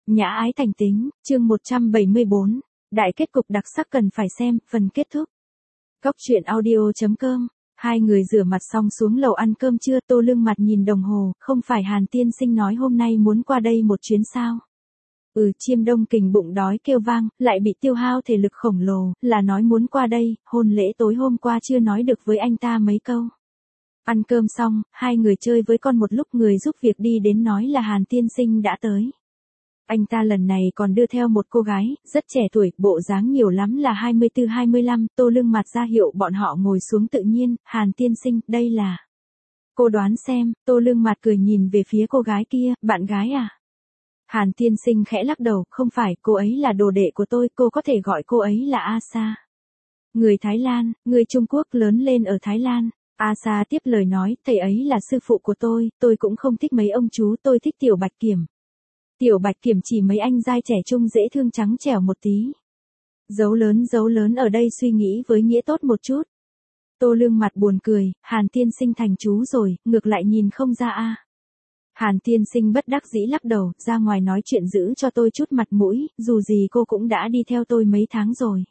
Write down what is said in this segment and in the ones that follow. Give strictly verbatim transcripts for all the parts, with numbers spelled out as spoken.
Nhã ái thành tính, chương một trăm bảy mươi bốn. Đại kết cục đặc sắc cần phải xem, phần kết thúc. Góc truyện audio.com. Hai người rửa mặt xong xuống lầu ăn cơm trưa. Tô Lương mặt nhìn đồng hồ, không phải Hàn tiên sinh nói hôm nay muốn qua đây một chuyến sao? Ừ, Chiêm Đông Kình bụng đói kêu vang, lại bị tiêu hao thể lực khổng lồ, là nói muốn qua đây, hôn lễ tối hôm qua chưa nói được với anh ta mấy câu. Ăn cơm xong, hai người chơi với con một lúc, người giúp việc đi đến nói là Hàn tiên sinh đã tới. Anh ta lần này còn đưa theo một cô gái, rất trẻ tuổi, bộ dáng nhiều lắm là hai mươi tư hai mươi lăm, Tô Lương mặt ra hiệu bọn họ ngồi xuống tự nhiên. Hàn tiên sinh, đây là... Cô đoán xem. Tô Lương mặt cười nhìn về phía cô gái kia, bạn gái à? Hàn tiên sinh khẽ lắc đầu, không phải, cô ấy là đồ đệ của tôi, cô có thể gọi cô ấy là Asa. Người Thái Lan, người Trung Quốc lớn lên ở Thái Lan. Asa tiếp lời nói, thầy ấy là sư phụ của tôi, tôi cũng không thích mấy ông chú, tôi thích Tiểu Bạch Kiểm. Tiểu Bạch Kiểm chỉ mấy anh giai trẻ trung dễ thương trắng trẻo một tí. Dấu lớn dấu lớn ở đây suy nghĩ với nghĩa tốt một chút. Tô Lương mặt buồn cười, Hàn tiên sinh thành chú rồi, ngược lại nhìn không ra a. Hàn tiên sinh bất đắc dĩ lắc đầu, ra ngoài nói chuyện giữ cho tôi chút mặt mũi, dù gì cô cũng đã đi theo tôi mấy tháng rồi.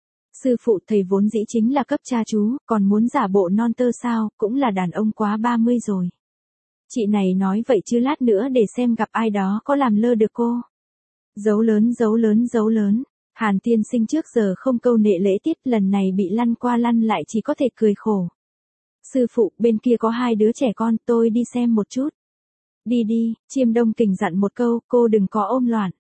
Sư phụ thầy vốn dĩ chính là cấp cha chú, còn muốn giả bộ non tơ sao, cũng là đàn ông quá ba mươi rồi. Chị này nói vậy chứ lát nữa để xem gặp ai đó có làm lơ được cô. Dấu lớn dấu lớn dấu lớn. Hàn tiên sinh trước giờ không câu nệ lễ tiết, lần này bị lăn qua lăn lại chỉ có thể cười khổ. Sư phụ, bên kia có hai đứa trẻ con, tôi đi xem một chút. Đi đi, Chiêm Đông Kình dặn một câu, cô đừng có ôm loạn.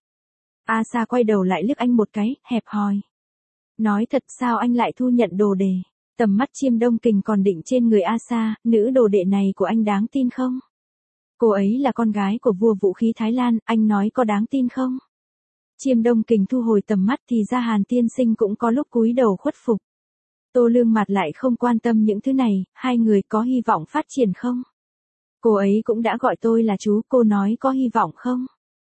Asa quay đầu lại liếc anh một cái, hẹp hòi. Nói thật sao anh lại thu nhận đồ đề? Tầm mắt Chiêm Đông Kình còn định trên người Asa, nữ đồ đệ này của anh đáng tin không? Cô ấy là con gái của vua vũ khí Thái Lan, anh nói có đáng tin không? Chiêm Đông Kình thu hồi tầm mắt thì ra Hàn tiên sinh cũng có lúc cúi đầu khuất phục. Tô Lương mặt lại không quan tâm những thứ này, hai người có hy vọng phát triển không? Cô ấy cũng đã gọi tôi là chú, cô nói có hy vọng không?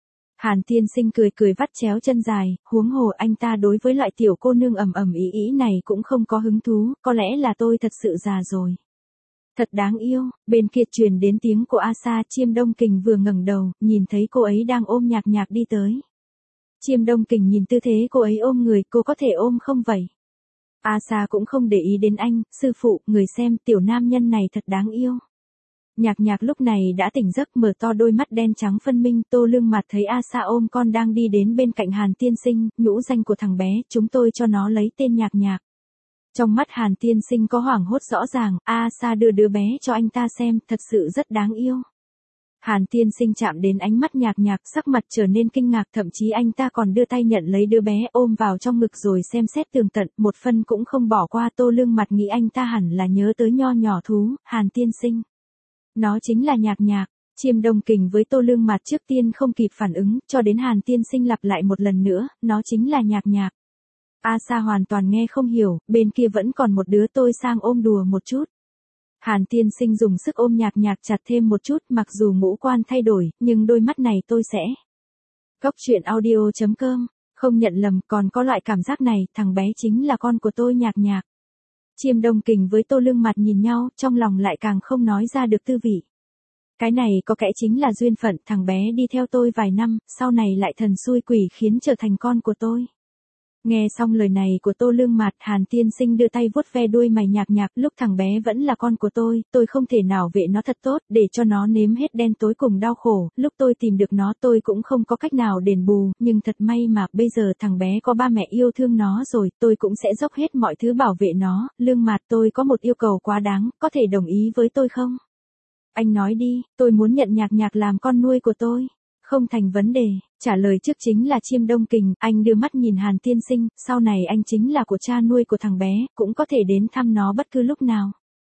Hàn tiên sinh cười cười vắt chéo chân dài, huống hồ anh ta đối với loại tiểu cô nương ầm ầm ý ý này cũng không có hứng thú, có lẽ là tôi thật sự già rồi. Thật đáng yêu. Bên kia truyền đến tiếng của Asa. Chiêm Đông Kình vừa ngẩng đầu, nhìn thấy cô ấy đang ôm Nhạc Nhạc đi tới. Chiêm Đông Kình nhìn tư thế cô ấy ôm người, cô có thể ôm không vậy? Asa cũng không để ý đến anh, sư phụ, người xem, tiểu nam nhân này thật đáng yêu. Nhạc Nhạc lúc này đã tỉnh giấc, mở to đôi mắt đen trắng phân minh. Tô Lương mặt thấy Asa ôm con đang đi đến bên cạnh Hàn tiên sinh, nhũ danh của thằng bé, chúng tôi cho nó lấy tên Nhạc Nhạc. Trong mắt Hàn tiên sinh có hoảng hốt rõ ràng, Asa đưa đứa bé cho anh ta xem, thật sự rất đáng yêu. Hàn tiên sinh chạm đến ánh mắt Nhạc Nhạc, sắc mặt trở nên kinh ngạc, thậm chí anh ta còn đưa tay nhận lấy đứa bé ôm vào trong ngực rồi xem xét tường tận, một phân cũng không bỏ qua. Tô Lương mặt nghĩ anh ta hẳn là nhớ tới nho nhỏ thú, Hàn tiên sinh. Nó chính là Nhạc Nhạc. Chiêm Đông Kình với Tô Lương mặt trước tiên không kịp phản ứng, cho đến Hàn tiên sinh lặp lại một lần nữa, nó chính là Nhạc Nhạc. Asa hoàn toàn nghe không hiểu, bên kia vẫn còn một đứa, tôi sang ôm đùa một chút. Hàn tiên sinh dùng sức ôm Nhạc Nhạc chặt thêm một chút, mặc dù ngũ quan thay đổi, nhưng đôi mắt này tôi sẽ. Góc truyện audio.com, không nhận lầm, còn có loại cảm giác này, thằng bé chính là con của tôi Nhạc Nhạc. Chiêm Đông Kình với Tô Lương mặt nhìn nhau, trong lòng lại càng không nói ra được tư vị. Cái này có kẽ chính là duyên phận, thằng bé đi theo tôi vài năm, sau này lại thần xui quỷ khiến trở thành con của tôi. Nghe xong lời này của Tô Lương Mạt, Hàn tiên sinh đưa tay vuốt ve đuôi mày Nhạc Nhạc, lúc thằng bé vẫn là con của tôi, tôi không thể nào vệ nó thật tốt, để cho nó nếm hết đen tối cùng đau khổ, lúc tôi tìm được nó tôi cũng không có cách nào đền bù, nhưng thật may mà bây giờ thằng bé có ba mẹ yêu thương nó rồi, tôi cũng sẽ dốc hết mọi thứ bảo vệ nó. Lương Mạt, tôi có một yêu cầu quá đáng, có thể đồng ý với tôi không? Anh nói đi, tôi muốn nhận Nhạc Nhạc làm con nuôi của tôi. Không thành vấn đề. Trả lời trước chính là Chiêm Đông Kình, anh đưa mắt nhìn Hàn tiên sinh, sau này anh chính là của cha nuôi của thằng bé, cũng có thể đến thăm nó bất cứ lúc nào.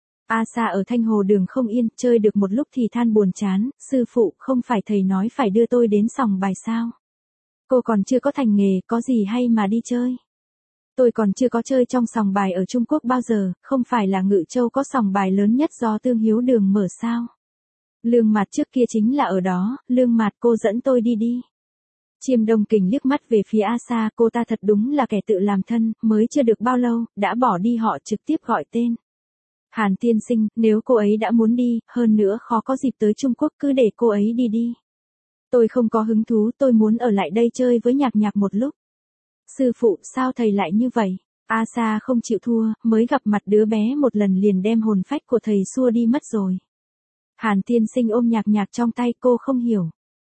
Asa ở Thanh Hồ Đường không yên, chơi được một lúc thì than buồn chán, sư phụ, không phải thầy nói phải đưa tôi đến sòng bài sao? Cô còn chưa có thành nghề, có gì hay mà đi chơi? Tôi còn chưa có chơi trong sòng bài ở Trung Quốc bao giờ, không phải là Ngự Châu có sòng bài lớn nhất do Tương Hiếu Đường mở sao? Lương Mạt trước kia chính là ở đó, Lương Mạt, cô dẫn tôi đi đi. Chiêm Đông Kình liếc mắt về phía Asa, cô ta thật đúng là kẻ tự làm thân, mới chưa được bao lâu, đã bỏ đi họ trực tiếp gọi tên. Hàn tiên sinh, nếu cô ấy đã muốn đi, hơn nữa khó có dịp tới Trung Quốc, cứ để cô ấy đi đi. Tôi không có hứng thú, tôi muốn ở lại đây chơi với nhạc nhạc một lúc. Sư phụ, sao thầy lại như vậy? Asa không chịu thua, mới gặp mặt đứa bé một lần liền đem hồn phách của thầy xua đi mất rồi. Hàn tiên sinh ôm nhạc nhạc trong tay, cô không hiểu.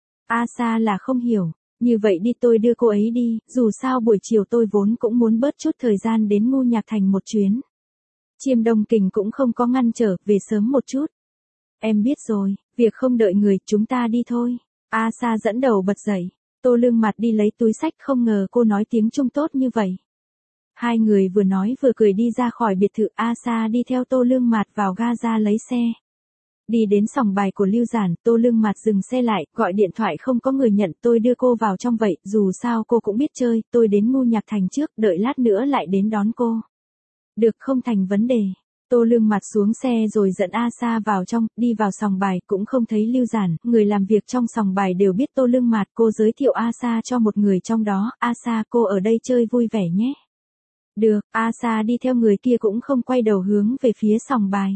Asa là không hiểu. Như vậy đi, tôi đưa cô ấy đi, dù sao buổi chiều tôi vốn cũng muốn bớt chút thời gian đến Ngu Nhạc Thành một chuyến. Chiêm Đông Kình cũng không có ngăn trở, về sớm một chút. Em biết rồi, việc không đợi người, chúng ta đi thôi. Asa dẫn đầu bật dậy. Tô Lương Mặt đi lấy túi sách, không ngờ cô nói tiếng Trung tốt như vậy. Hai người vừa nói vừa cười đi ra khỏi biệt thự. Asa đi theo Tô Lương Mặt vào ga ra lấy xe. Đi đến sòng bài của Lưu Giản, Tô Lương Mặt dừng xe lại, gọi điện thoại không có người nhận, tôi đưa cô vào trong vậy, dù sao cô cũng biết chơi, tôi đến Ngu Nhạc Thành trước, đợi lát nữa lại đến đón cô. Được, không thành vấn đề. Tô Lương Mặt xuống xe rồi dẫn Asa vào trong, đi vào sòng bài, cũng không thấy Lưu Giản, người làm việc trong sòng bài đều biết Tô Lương Mặt, cô giới thiệu Asa cho một người trong đó, Asa cô ở đây chơi vui vẻ nhé. Được, Asa đi theo người kia cũng không quay đầu hướng về phía sòng bài.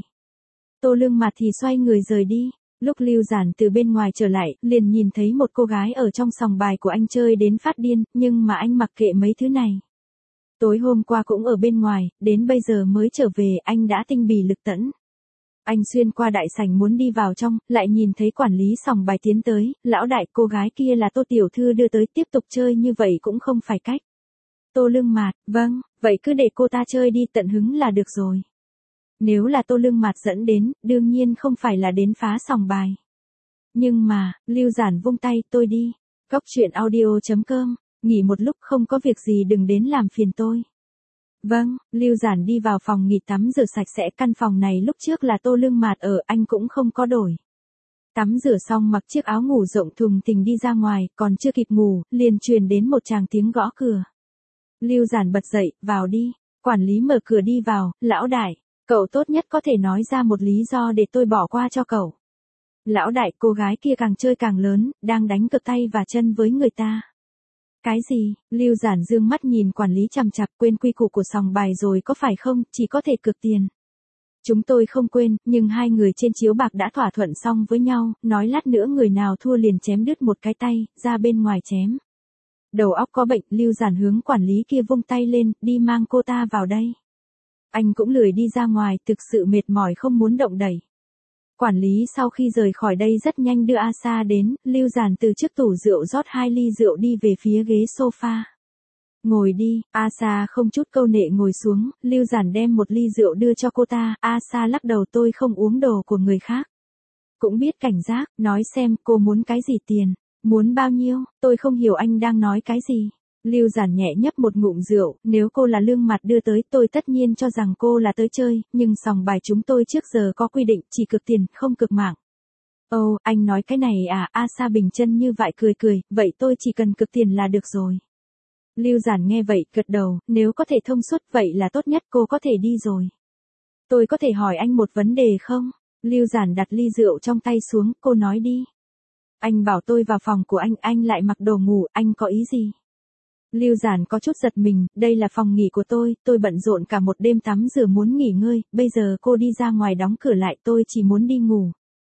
Tô Lương Mặt thì xoay người rời đi. Lúc Lưu Giản từ bên ngoài trở lại, liền nhìn thấy một cô gái ở trong sòng bài của anh chơi đến phát điên, nhưng mà anh mặc kệ mấy thứ này. Tối hôm qua cũng ở bên ngoài, đến bây giờ mới trở về, anh đã tinh bì lực tẫn. Anh xuyên qua đại sảnh muốn đi vào trong, lại nhìn thấy quản lý sòng bài tiến tới, lão đại, cô gái kia là Tô tiểu thư đưa tới, tiếp tục chơi như vậy cũng không phải cách. Tô Lương Mặt, vâng, vậy cứ để cô ta chơi đi, tận hứng là được rồi. Nếu là Tô Lương Mặt dẫn đến, đương nhiên không phải là đến phá sòng bài. Nhưng mà, Lưu Giản vung tay, tôi đi. Cóc truyện audio chấm com, nghỉ một lúc, không có việc gì đừng đến làm phiền tôi. Vâng, Lưu Giản đi vào phòng nghỉ tắm rửa sạch sẽ, căn phòng này lúc trước là Tô Lương Mặt ở, anh cũng không có đổi. Tắm rửa xong mặc chiếc áo ngủ rộng thùng thình đi ra ngoài, còn chưa kịp ngủ, liền truyền đến một tràng tiếng gõ cửa. Lưu Giản bật dậy, vào đi. Quản lý mở cửa đi vào, lão đại. Cậu tốt nhất có thể nói ra một lý do để tôi bỏ qua cho cậu. Lão đại, cô gái kia càng chơi càng lớn, đang đánh cược tay và chân với người ta. Cái gì? Lưu Giản dương mắt nhìn quản lý chằm chằm, quên quy củ của sòng bài rồi có phải không, chỉ có thể cược tiền. Chúng tôi không quên, nhưng hai người trên chiếu bạc đã thỏa thuận xong với nhau, nói lát nữa người nào thua liền chém đứt một cái tay, ra bên ngoài chém. Đầu óc có bệnh, Lưu Giản hướng quản lý kia vung tay lên, đi mang cô ta vào đây. Anh cũng lười đi ra ngoài, thực sự mệt mỏi không muốn động đẩy. Quản lý sau khi rời khỏi đây rất nhanh đưa Asa đến, Lưu Giản từ trước tủ rượu rót hai ly rượu đi về phía ghế sofa. Ngồi đi, Asa không chút câu nệ ngồi xuống, Lưu Giản đem một ly rượu đưa cho cô ta, Asa lắc đầu, tôi không uống đồ của người khác. Cũng biết cảnh giác, nói xem cô muốn cái gì tiền, muốn bao nhiêu, tôi không hiểu anh đang nói cái gì. Lưu Giản nhẹ nhấp một ngụm rượu, nếu cô là Lương Mặt đưa tới, tôi tất nhiên cho rằng cô là tới chơi, nhưng sòng bài chúng tôi trước giờ có quy định, chỉ cược tiền, không cược mạng. Ồ, oh, anh nói cái này à, Asa bình chân như vậy cười cười, vậy tôi chỉ cần cược tiền là được rồi. Lưu Giản nghe vậy, gật đầu, nếu có thể thông suốt vậy là tốt nhất, cô có thể đi rồi. Tôi có thể hỏi anh một vấn đề không? Lưu Giản đặt ly rượu trong tay xuống, cô nói đi. Anh bảo tôi vào phòng của anh, anh lại mặc đồ ngủ, anh có ý gì? Lưu Giản có chút giật mình, đây là phòng nghỉ của tôi, tôi bận rộn cả một đêm tắm rửa muốn nghỉ ngơi, bây giờ cô đi ra ngoài đóng cửa lại, tôi chỉ muốn đi ngủ.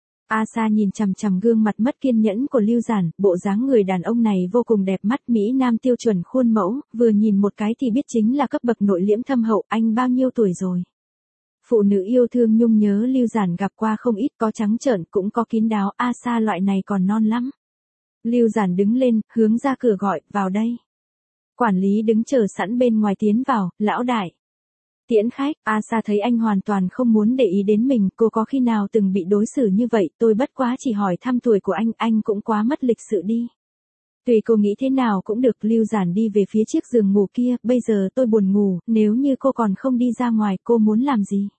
Asa nhìn chằm chằm gương mặt mất kiên nhẫn của Lưu Giản, bộ dáng người đàn ông này vô cùng đẹp mắt, Mỹ Nam tiêu chuẩn khuôn mẫu, vừa nhìn một cái thì biết chính là cấp bậc nội liễm thâm hậu, anh bao nhiêu tuổi rồi? Phụ nữ yêu thương nhung nhớ Lưu Giản gặp qua không ít, có trắng trợn cũng có kín đáo, Asa loại này còn non lắm. Lưu Giản đứng lên, hướng ra cửa gọi, vào đây. Quản lý đứng chờ sẵn bên ngoài tiến vào, lão đại. Tiễn khách, Asa thấy anh hoàn toàn không muốn để ý đến mình, cô có khi nào từng bị đối xử như vậy, tôi bất quá chỉ hỏi thăm tuổi của anh, anh cũng quá mất lịch sự đi. Tùy cô nghĩ thế nào cũng được, Lưu Giản đi về phía chiếc giường ngủ kia, bây giờ tôi buồn ngủ, nếu như cô còn không đi ra ngoài, cô muốn làm gì?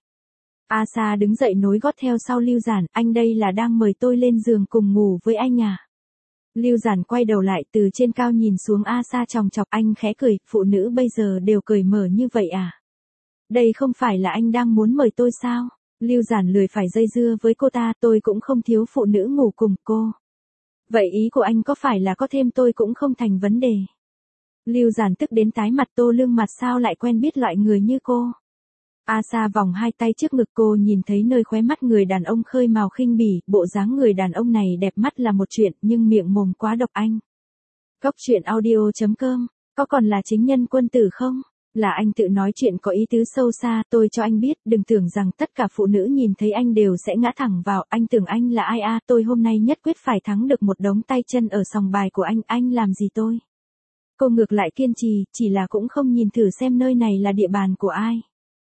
Asa đứng dậy nối gót theo sau Lưu Giản, anh đây là đang mời tôi lên giường cùng ngủ với anh à? Lưu Giản quay đầu lại từ trên cao nhìn xuống Asa chòng chọc, anh khẽ cười, phụ nữ bây giờ đều cởi mở như vậy à? Đây không phải là anh đang muốn mời tôi sao? Lưu Giản lười phải dây dưa với cô ta, tôi cũng không thiếu phụ nữ ngủ cùng cô. Vậy ý của anh có phải là có thêm tôi cũng không thành vấn đề? Lưu Giản tức đến tái mặt, Tô Lương Mặt sao lại quen biết loại người như cô? Asa vòng hai tay trước ngực cô nhìn thấy nơi khóe mắt người đàn ông khơi mào khinh bỉ, bộ dáng người đàn ông này đẹp mắt là một chuyện nhưng miệng mồm quá độc anh. Góc truyện audio chấm com, có còn là chính nhân quân tử không? Là anh tự nói chuyện có ý tứ sâu xa, tôi cho anh biết, đừng tưởng rằng tất cả phụ nữ nhìn thấy anh đều sẽ ngã thẳng vào, anh tưởng anh là ai à, tôi hôm nay nhất quyết phải thắng được một đống tay chân ở sòng bài của anh, anh làm gì tôi? Cô ngược lại kiên trì, chỉ là cũng không nhìn thử xem nơi này là địa bàn của ai.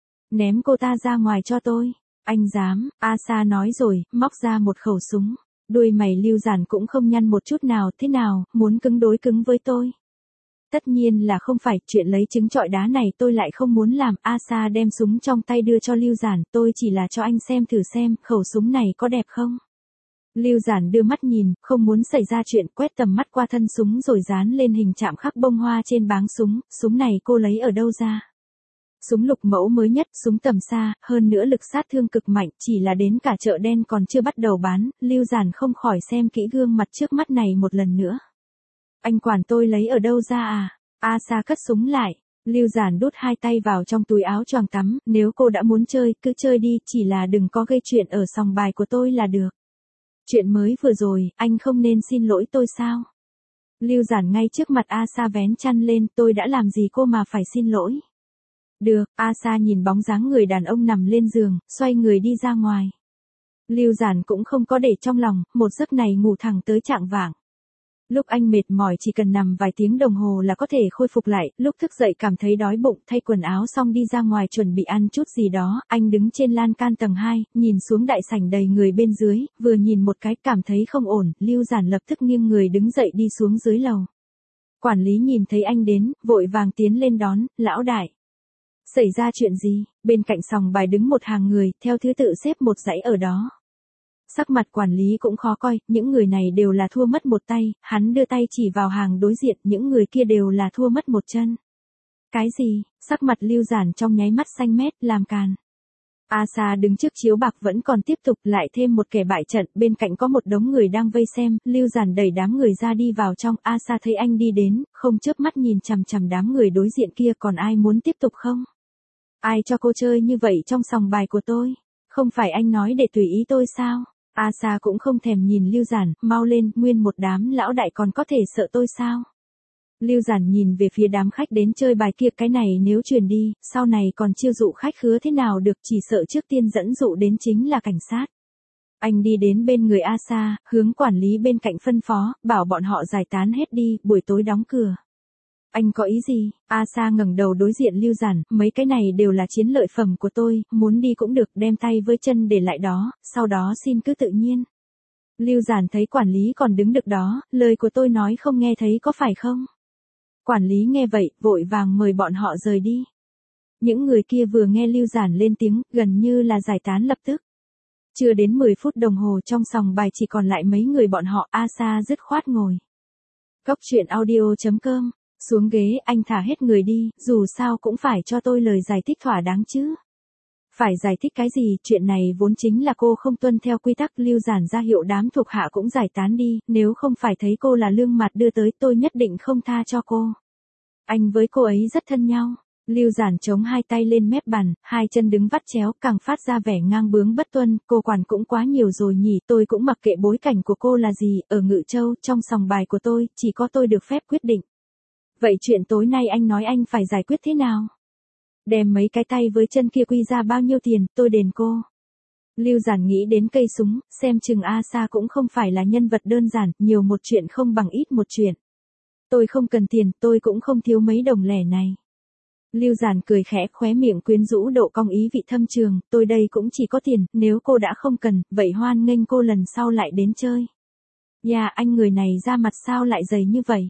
Ném cô ta ra ngoài cho tôi. Anh dám, Asa nói rồi, móc ra một khẩu súng. Đuôi mày Lưu Giản cũng không nhăn một chút nào, thế nào, muốn cứng đối cứng với tôi? Tất nhiên là không phải, chuyện lấy trứng trọi đá này tôi lại không muốn làm. Asa đem súng trong tay đưa cho Lưu Giản, tôi chỉ là cho anh xem thử xem, khẩu súng này có đẹp không? Lưu Giản đưa mắt nhìn, không muốn xảy ra chuyện, quét tầm mắt qua thân súng rồi dán lên hình chạm khắc bông hoa trên báng súng, súng này cô lấy ở đâu ra? Súng lục mẫu mới nhất, súng tầm xa, hơn nữa lực sát thương cực mạnh, chỉ là đến cả chợ đen còn chưa bắt đầu bán, Lưu Giản không khỏi xem kỹ gương mặt trước mắt này một lần nữa. Anh quản tôi lấy ở đâu ra à? Asa cất súng lại. Lưu Giản đút hai tay vào trong túi áo choàng tắm, nếu cô đã muốn chơi, cứ chơi đi, chỉ là đừng có gây chuyện ở sòng bài của tôi là được. Chuyện mới vừa rồi, anh không nên xin lỗi tôi sao? Lưu Giản ngay trước mặt Asa vén chăn lên, tôi đã làm gì cô mà phải xin lỗi? Được, Asa nhìn bóng dáng người đàn ông nằm lên giường, xoay người đi ra ngoài. Lưu Giản cũng không có để trong lòng, một giấc này ngủ thẳng tới chạng vạng. Lúc anh mệt mỏi chỉ cần nằm vài tiếng đồng hồ là có thể khôi phục lại, lúc thức dậy cảm thấy đói bụng, thay quần áo xong đi ra ngoài chuẩn bị ăn chút gì đó, anh đứng trên lan can tầng hai, nhìn xuống đại sảnh đầy người bên dưới, vừa nhìn một cái cảm thấy không ổn, Lưu Giản lập tức nghiêng người đứng dậy đi xuống dưới lầu. Quản lý nhìn thấy anh đến, vội vàng tiến lên đón, lão đại. Xảy ra chuyện gì? Bên cạnh sòng bài đứng một hàng người, theo thứ tự xếp một dãy ở đó. Sắc mặt quản lý cũng khó coi, những người này đều là thua mất một tay, hắn đưa tay chỉ vào hàng đối diện, những người kia đều là thua mất một chân. Cái gì? Sắc mặt Lưu Giản trong nháy mắt xanh mét, làm càn. Asa đứng trước chiếu bạc vẫn còn tiếp tục, lại thêm một kẻ bại trận, bên cạnh có một đống người đang vây xem, Lưu Giản đẩy đám người ra đi vào trong, Asa thấy anh đi đến, không chớp mắt nhìn chằm chằm đám người đối diện kia, còn ai muốn tiếp tục không? Ai cho cô chơi như vậy trong sòng bài của tôi? Không phải anh nói để tùy ý tôi sao? Asa cũng không thèm nhìn Lưu Giản, mau lên, nguyên một đám lão đại còn có thể sợ tôi sao? Lưu Giản nhìn về phía đám khách đến chơi bài kia, cái này nếu truyền đi, sau này còn chiêu dụ khách khứa thế nào được, chỉ sợ trước tiên dẫn dụ đến chính là cảnh sát. Anh đi đến bên người Asa, hướng quản lý bên cạnh phân phó, bảo bọn họ giải tán hết đi, buổi tối đóng cửa. Anh có ý gì? Asa ngẩng đầu đối diện Lưu Giản, mấy cái này đều là chiến lợi phẩm của tôi, muốn đi cũng được, đem tay với chân để lại đó, sau đó xin cứ tự nhiên. Lưu Giản thấy quản lý còn đứng được đó, lời của tôi nói không nghe thấy có phải không? Quản lý nghe vậy, vội vàng mời bọn họ rời đi. Những người kia vừa nghe Lưu Giản lên tiếng, gần như là giải tán lập tức. Chưa đến mười phút đồng hồ trong sòng bài chỉ còn lại mấy người bọn họ, Asa dứt khoát ngồi. Góc truyện audio chấm com, xuống ghế, anh thả hết người đi, dù sao cũng phải cho tôi lời giải thích thỏa đáng chứ. Phải giải thích cái gì, chuyện này vốn chính là cô không tuân theo quy tắc. Lưu Giản ra hiệu đám thuộc hạ cũng giải tán đi, nếu không phải thấy cô là Lương Mạt đưa tới tôi nhất định không tha cho cô. Anh với cô ấy rất thân nhau. Lưu Giản chống hai tay lên mép bàn, hai chân đứng vắt chéo, càng phát ra vẻ ngang bướng bất tuân, cô quản cũng quá nhiều rồi nhỉ, tôi cũng mặc kệ bối cảnh của cô là gì, ở Ngự Châu, trong sòng bài của tôi, chỉ có tôi được phép quyết định. Vậy chuyện tối nay anh nói anh phải giải quyết thế nào? Đem mấy cái tay với chân kia quy ra bao nhiêu tiền, tôi đền cô. Lưu Giản nghĩ đến cây súng, xem chừng Asa cũng không phải là nhân vật đơn giản, nhiều một chuyện không bằng ít một chuyện. Tôi không cần tiền, tôi cũng không thiếu mấy đồng lẻ này. Lưu Giản cười khẽ, khóe miệng quyến rũ độ cong ý vị thâm trường, tôi đây cũng chỉ có tiền, nếu cô đã không cần, vậy hoan nghênh cô lần sau lại đến chơi. Dạ, anh người này ra mặt sao lại dày như vậy?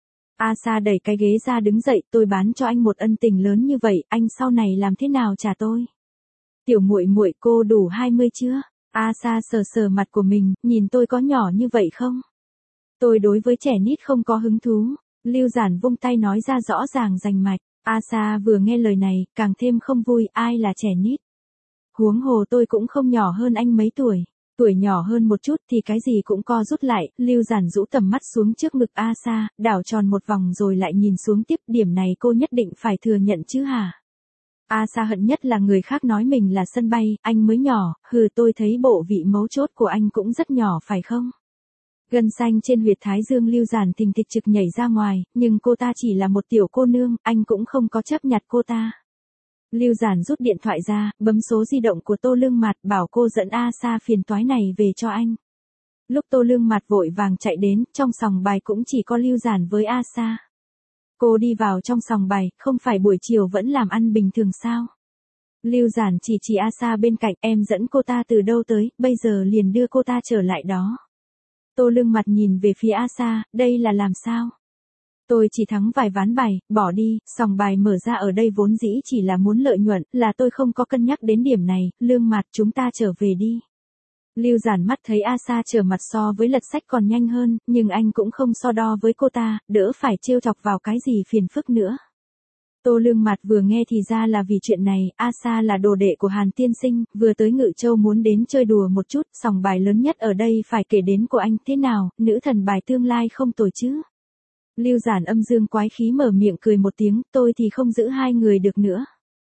Asa đẩy cái ghế ra đứng dậy, tôi bán cho anh một ân tình lớn như vậy, anh sau này làm thế nào trả tôi? Tiểu muội muội, cô đủ hai mươi chưa? Asa sờ sờ mặt của mình, nhìn tôi có nhỏ như vậy không? Tôi đối với trẻ nít không có hứng thú. Lưu Giản vung tay nói ra rõ ràng rành mạch. Asa vừa nghe lời này, càng thêm không vui, ai là trẻ nít? Huống hồ tôi cũng không nhỏ hơn anh mấy tuổi. Tuổi nhỏ hơn một chút thì cái gì cũng co rút lại, Lưu Giản rũ tầm mắt xuống trước ngực Asa, đảo tròn một vòng rồi lại nhìn xuống tiếp, điểm này cô nhất định phải thừa nhận chứ hả? Asa hận nhất là người khác nói mình là sân bay, anh mới nhỏ, hừ tôi thấy bộ vị mấu chốt của anh cũng rất nhỏ phải không? Gân xanh trên huyệt thái dương Lưu Giản thình thịch trực nhảy ra ngoài, nhưng cô ta chỉ là một tiểu cô nương, anh cũng không có chấp nhặt cô ta. Lưu Giản rút điện thoại ra, bấm số di động của Tô Lương Mạt bảo cô dẫn Asa phiền toái này về cho anh. Lúc Tô Lương Mạt vội vàng chạy đến, trong sòng bài cũng chỉ có Lưu Giản với Asa. Cô đi vào trong sòng bài, không phải buổi chiều vẫn làm ăn bình thường sao? Lưu Giản chỉ chỉ Asa bên cạnh, em dẫn cô ta từ đâu tới, bây giờ liền đưa cô ta trở lại đó. Tô Lương Mạt nhìn về phía Asa, đây là làm sao? Tôi chỉ thắng vài ván bài, bỏ đi, sòng bài mở ra ở đây vốn dĩ chỉ là muốn lợi nhuận, là tôi không có cân nhắc đến điểm này, Lương Mạt chúng ta trở về đi. Lưu Giản mắt thấy Asa trở mặt so với lật sách còn nhanh hơn, nhưng anh cũng không so đo với cô ta, đỡ phải trêu chọc vào cái gì phiền phức nữa. Tô Lương Mạt vừa nghe thì ra là vì chuyện này, Asa là đồ đệ của Hàn tiên sinh, vừa tới Ngự Châu muốn đến chơi đùa một chút, sòng bài lớn nhất ở đây phải kể đến của anh, thế nào, nữ thần bài tương lai không tồi chứ. Lưu Giản âm dương quái khí mở miệng cười một tiếng, tôi thì không giữ hai người được nữa.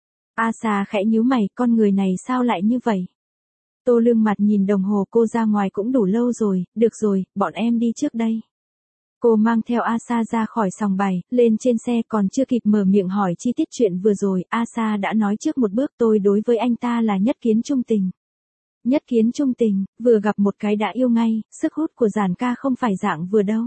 Asa khẽ nhíu mày, con người này sao lại như vậy? Tô Lương Mạt nhìn đồng hồ, cô ra ngoài cũng đủ lâu rồi, được rồi, bọn em đi trước đây. Cô mang theo Asa ra khỏi sòng bài, lên trên xe còn chưa kịp mở miệng hỏi chi tiết chuyện vừa rồi, Asa đã nói trước một bước, tôi đối với anh ta là nhất kiến trung tình. Nhất kiến trung tình, vừa gặp một cái đã yêu ngay, sức hút của Giản ca không phải dạng vừa đâu.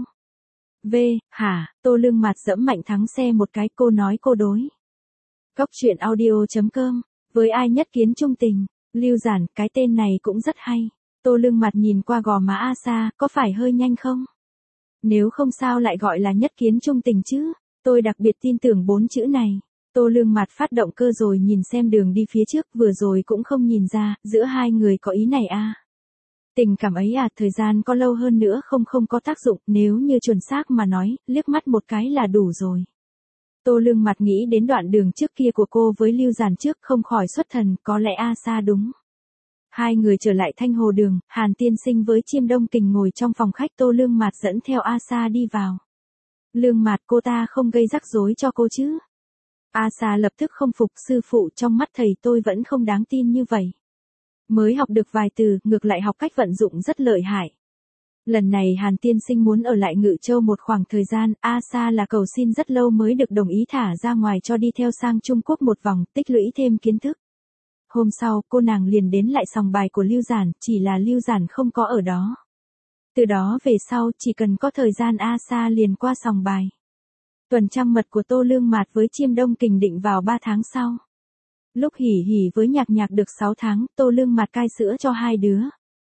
V, hả, Tô Lương Mạt dẫm mạnh thắng xe một cái, cô nói cô đối. Cóc truyện audio chấm com, với ai nhất kiến trung tình, Lưu Giản, cái tên này cũng rất hay. Tô Lương Mạt nhìn qua gò má Asa, có phải hơi nhanh không? Nếu không sao lại gọi là nhất kiến trung tình chứ, tôi đặc biệt tin tưởng bốn chữ này. Tô Lương Mạt phát động cơ rồi nhìn xem đường đi phía trước, vừa rồi cũng không nhìn ra, giữa hai người có ý này à. Tình cảm ấy à, thời gian có lâu hơn nữa không không có tác dụng, nếu như chuẩn xác mà nói, liếc mắt một cái là đủ rồi. Tô Lương Mạt nghĩ đến đoạn đường trước kia của cô với Lưu Giản trước không khỏi xuất thần, có lẽ Asa đúng. Hai người trở lại Thanh Hồ Đường, Hàn tiên sinh với Chiêm Đông Kình ngồi trong phòng khách, Tô Lương Mạt dẫn theo Asa đi vào. Lương Mạt, cô ta không gây rắc rối cho cô chứ? Asa lập tức không phục, sư phụ, trong mắt thầy tôi vẫn không đáng tin như vậy. Mới học được vài từ, ngược lại học cách vận dụng rất lợi hại. Lần này Hàn tiên sinh muốn ở lại Ngự Châu một khoảng thời gian, Asa là cầu xin rất lâu mới được đồng ý thả ra ngoài cho đi theo sang Trung Quốc một vòng, tích lũy thêm kiến thức. Hôm sau, cô nàng liền đến lại sòng bài của Lưu Giản, chỉ là Lưu Giản không có ở đó. Từ đó về sau, chỉ cần có thời gian Asa liền qua sòng bài. Tuần trăng mật của Tô Lương Mạt với Chiêm Đông Kình định vào ba tháng sau. Lúc hỉ hỉ với Nhạc Nhạc được sáu tháng, Tô Lương Mạt cai sữa cho hai đứa.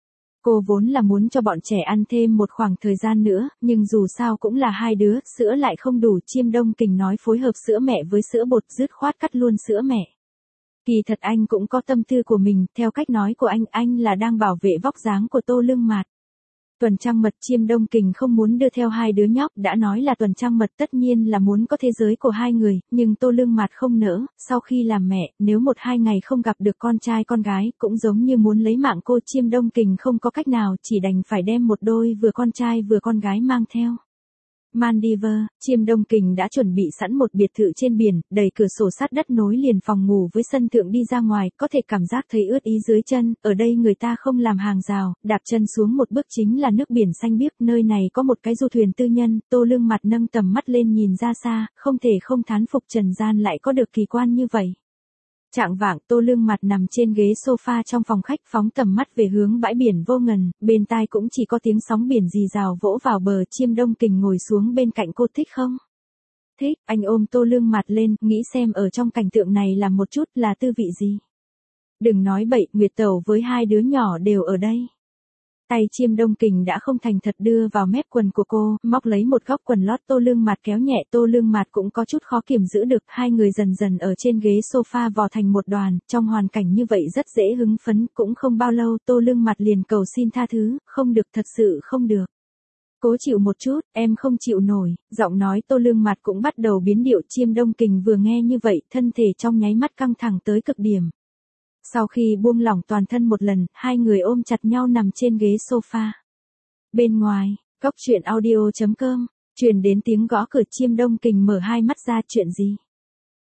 Cô vốn là muốn cho bọn trẻ ăn thêm một khoảng thời gian nữa, nhưng dù sao cũng là hai đứa, sữa lại không đủ. Chiêm Đông Kình nói phối hợp sữa mẹ với sữa bột, dứt khoát cắt luôn sữa mẹ. Kỳ thật anh cũng có tâm tư của mình, theo cách nói của anh, anh là đang bảo vệ vóc dáng của Tô Lương Mạt. Tuần trăng mật, Chiêm Đông Kình không muốn đưa theo hai đứa nhóc, đã nói là tuần trăng mật tất nhiên là muốn có thế giới của hai người, nhưng Tô Lương Mạt không nỡ, sau khi làm mẹ, nếu một hai ngày không gặp được con trai con gái, cũng giống như muốn lấy mạng cô. Chiêm Đông Kình không có cách nào, chỉ đành phải đem một đôi vừa con trai vừa con gái mang theo. Maldives, Chiêm Đông Kình đã chuẩn bị sẵn một biệt thự trên biển, đẩy cửa sổ sát đất nối liền phòng ngủ với sân thượng đi ra ngoài, có thể cảm giác thấy ướt ý dưới chân, ở đây người ta không làm hàng rào, đạp chân xuống một bước chính là nước biển xanh biếc, nơi này có một cái du thuyền tư nhân. Tô Lương Mạt nâng tầm mắt lên nhìn ra xa, không thể không thán phục trần gian lại có được kỳ quan như vậy. Trạng vạng, Tô Lương Mạt nằm trên ghế sofa trong phòng khách, phóng tầm mắt về hướng bãi biển vô ngần, bên tai cũng chỉ có tiếng sóng biển rì rào vỗ vào bờ. Chiêm Đông Kình ngồi xuống bên cạnh cô, thích không? Thích, anh ôm Tô Lương Mạt lên, nghĩ xem ở trong cảnh tượng này làm một chút là tư vị gì. Đừng nói bậy, Nguyệt Tẩu với hai đứa nhỏ đều ở đây. Tay Chiêm Đông Kình đã không thành thật đưa vào mép quần của cô, móc lấy một góc quần lót. Tô Lương Mạt kéo nhẹ, Tô Lương Mạt cũng có chút khó kiềm giữ được, hai người dần dần ở trên ghế sofa vò thành một đoàn, trong hoàn cảnh như vậy rất dễ hứng phấn, cũng không bao lâu Tô Lương Mạt liền cầu xin tha thứ, không được, thật sự không được. Cố chịu một chút, em không chịu nổi, giọng nói Tô Lương Mạt cũng bắt đầu biến điệu. Chiêm Đông Kình vừa nghe như vậy, thân thể trong nháy mắt căng thẳng tới cực điểm. Sau khi buông lỏng toàn thân một lần, hai người ôm chặt nhau nằm trên ghế sofa. Bên ngoài, cóc truyện audio chấm com, truyền đến tiếng gõ cửa. Chiêm Đông Kình mở hai mắt ra, chuyện gì?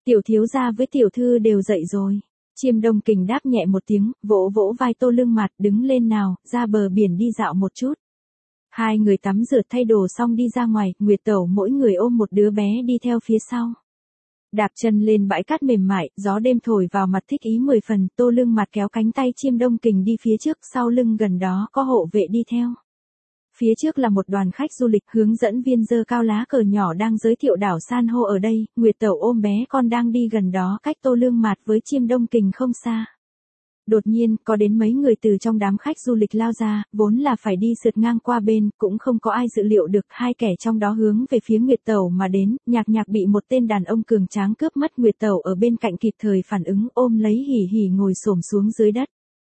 Tiểu thiếu gia với tiểu thư đều dậy rồi. Chiêm Đông Kình đáp nhẹ một tiếng, vỗ vỗ vai Tô Lương Mạt, đứng lên nào, ra bờ biển đi dạo một chút. Hai người tắm rửa thay đồ xong đi ra ngoài, Nguyệt Tẩu mỗi người ôm một đứa bé đi theo phía sau. Đạp chân lên bãi cát mềm mại, gió đêm thổi vào mặt thích ý mười phần, Tô Lương Mạt kéo cánh tay Chiêm Đông Kình đi phía trước, sau lưng gần đó có hộ vệ đi theo. Phía trước là một đoàn khách du lịch, hướng dẫn viên giơ cao lá cờ nhỏ đang giới thiệu đảo san hô ở đây, Nguyệt Tẩu ôm bé con đang đi gần đó, cách Tô Lương Mạt với Chiêm Đông Kình không xa. Đột nhiên, có đến mấy người từ trong đám khách du lịch lao ra, vốn là phải đi sượt ngang qua bên, cũng không có ai dự liệu được, hai kẻ trong đó hướng về phía Nguyệt Tẩu mà đến, Nhạc Nhạc bị một tên đàn ông cường tráng cướp mất, Nguyệt Tẩu ở bên cạnh kịp thời phản ứng, ôm lấy hỉ hỉ ngồi xổm xuống dưới đất.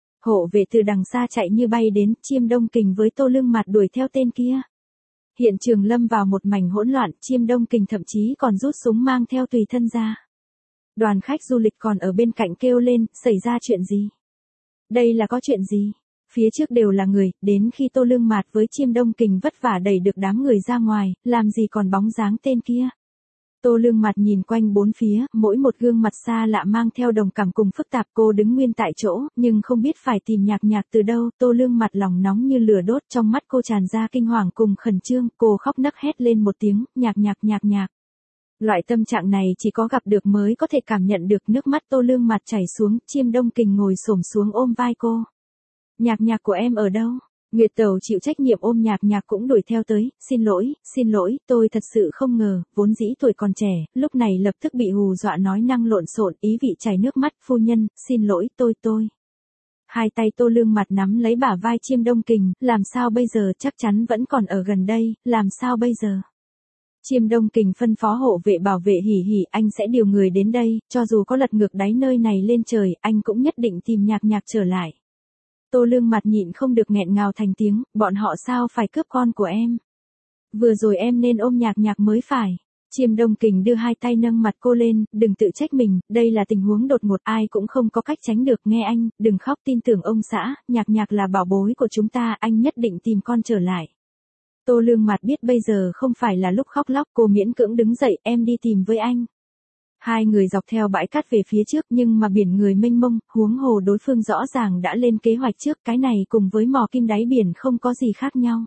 Hộ vệ từ đằng xa chạy như bay đến, Chiêm Đông Kình với Tô Lương Mạt đuổi theo tên kia. Hiện trường lâm vào một mảnh hỗn loạn, Chiêm Đông Kình thậm chí còn rút súng mang theo tùy thân ra. Đoàn khách du lịch còn ở bên cạnh kêu lên, xảy ra chuyện gì? Đây là có chuyện gì? Phía trước đều là người, đến khi Tô Lương Mạt với Chiêm Đông Kình vất vả đẩy được đám người ra ngoài, làm gì còn bóng dáng tên kia. Tô Lương Mạt nhìn quanh bốn phía, mỗi một gương mặt xa lạ mang theo đồng cảm cùng phức tạp, cô đứng nguyên tại chỗ, nhưng không biết phải tìm Nhạc Nhạc từ đâu, Tô Lương Mạt lòng nóng như lửa đốt, trong mắt cô tràn ra kinh hoàng cùng khẩn trương, cô khóc nấc hét lên một tiếng, Nhạc Nhạc Nhạc Nhạc. Loại tâm trạng này chỉ có gặp được mới có thể cảm nhận được, nước mắt Tô Lương Mạt chảy xuống, Chiêm Đông Kình ngồi xổm xuống ôm vai cô. Nhạc Nhạc của em ở đâu? Nguyệt Tẩu chịu trách nhiệm ôm Nhạc Nhạc cũng đuổi theo tới, xin lỗi, xin lỗi, tôi thật sự không ngờ, vốn dĩ tuổi còn trẻ, lúc này lập tức bị hù dọa nói năng lộn xộn, ý vị chảy nước mắt, phu nhân, xin lỗi, tôi tôi. Hai tay Tô Lương Mạt nắm lấy bả vai Chiêm Đông Kình, làm sao bây giờ, chắc chắn vẫn còn ở gần đây, làm sao bây giờ? Chiêm Đông Kình phân phó hộ vệ bảo vệ hỉ hỉ, anh sẽ điều người đến đây, cho dù có lật ngược đáy nơi này lên trời, anh cũng nhất định tìm Nhạc Nhạc trở lại. Tô Lương Mạt nhịn không được nghẹn ngào thành tiếng, bọn họ sao phải cướp con của em? Vừa rồi em nên ôm Nhạc Nhạc mới phải. Chiêm Đông Kình đưa hai tay nâng mặt cô lên, đừng tự trách mình, đây là tình huống đột ngột, ai cũng không có cách tránh được, nghe anh, đừng khóc, tin tưởng ông xã, Nhạc Nhạc là bảo bối của chúng ta, anh nhất định tìm con trở lại. Tô Lương Mạt biết bây giờ không phải là lúc khóc lóc, cô miễn cưỡng đứng dậy, em đi tìm với anh. Hai người dọc theo bãi cát về phía trước, nhưng mà biển người mênh mông, huống hồ đối phương rõ ràng đã lên kế hoạch trước, cái này cùng với mò kim đáy biển không có gì khác nhau.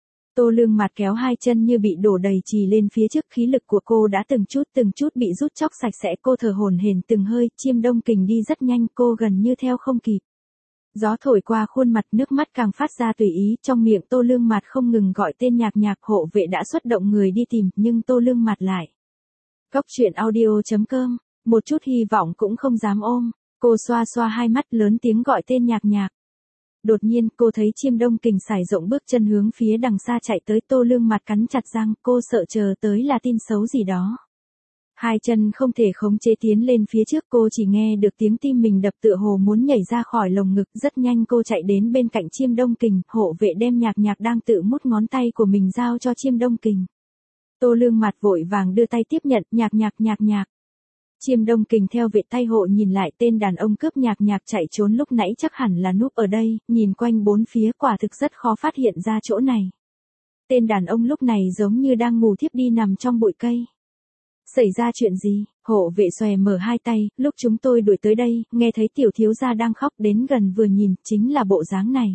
Tô Lương Mạt kéo hai chân như bị đổ đầy trì lên phía trước, khí lực của cô đã từng chút từng chút bị rút chóc sạch sẽ, cô thở hổn hển từng hơi, Chiêm Đông Kình đi rất nhanh, cô gần như theo không kịp. Gió thổi qua khuôn mặt, nước mắt càng phát ra tùy ý, trong miệng Tô Lương Mạt không ngừng gọi tên Nhạc Nhạc, hộ vệ đã xuất động người đi tìm, nhưng Tô Lương Mạt lại. Góc truyện audio chấm com, một chút hy vọng cũng không dám ôm, cô xoa xoa hai mắt lớn tiếng gọi tên Nhạc Nhạc. Đột nhiên, cô thấy Chiêm Đông Kình sải rộng bước chân hướng phía đằng xa chạy tới, Tô Lương Mạt cắn chặt răng, cô sợ chờ tới là tin xấu gì đó. Hai chân không thể khống chế tiến lên phía trước, cô chỉ nghe được tiếng tim mình đập tựa hồ muốn nhảy ra khỏi lồng ngực, rất nhanh cô chạy đến bên cạnh Chiêm Đông Kình, hộ vệ đem Nhạc Nhạc đang tự mút ngón tay của mình giao cho Chiêm Đông Kình. Tô Lương Mạt vội vàng đưa tay tiếp nhận, Nhạc Nhạc Nhạc Nhạc. Chiêm Đông Kình theo vệ tay hộ nhìn lại, tên đàn ông cướp Nhạc Nhạc chạy trốn lúc nãy chắc hẳn là núp ở đây, nhìn quanh bốn phía quả thực rất khó phát hiện ra chỗ này. Tên đàn ông lúc này giống như đang ngủ thiếp đi nằm trong bụi cây. Xảy ra chuyện gì? Hộ vệ xòe mở hai tay, lúc chúng tôi đuổi tới đây, nghe thấy tiểu thiếu gia đang khóc, đến gần vừa nhìn, chính là bộ dáng này.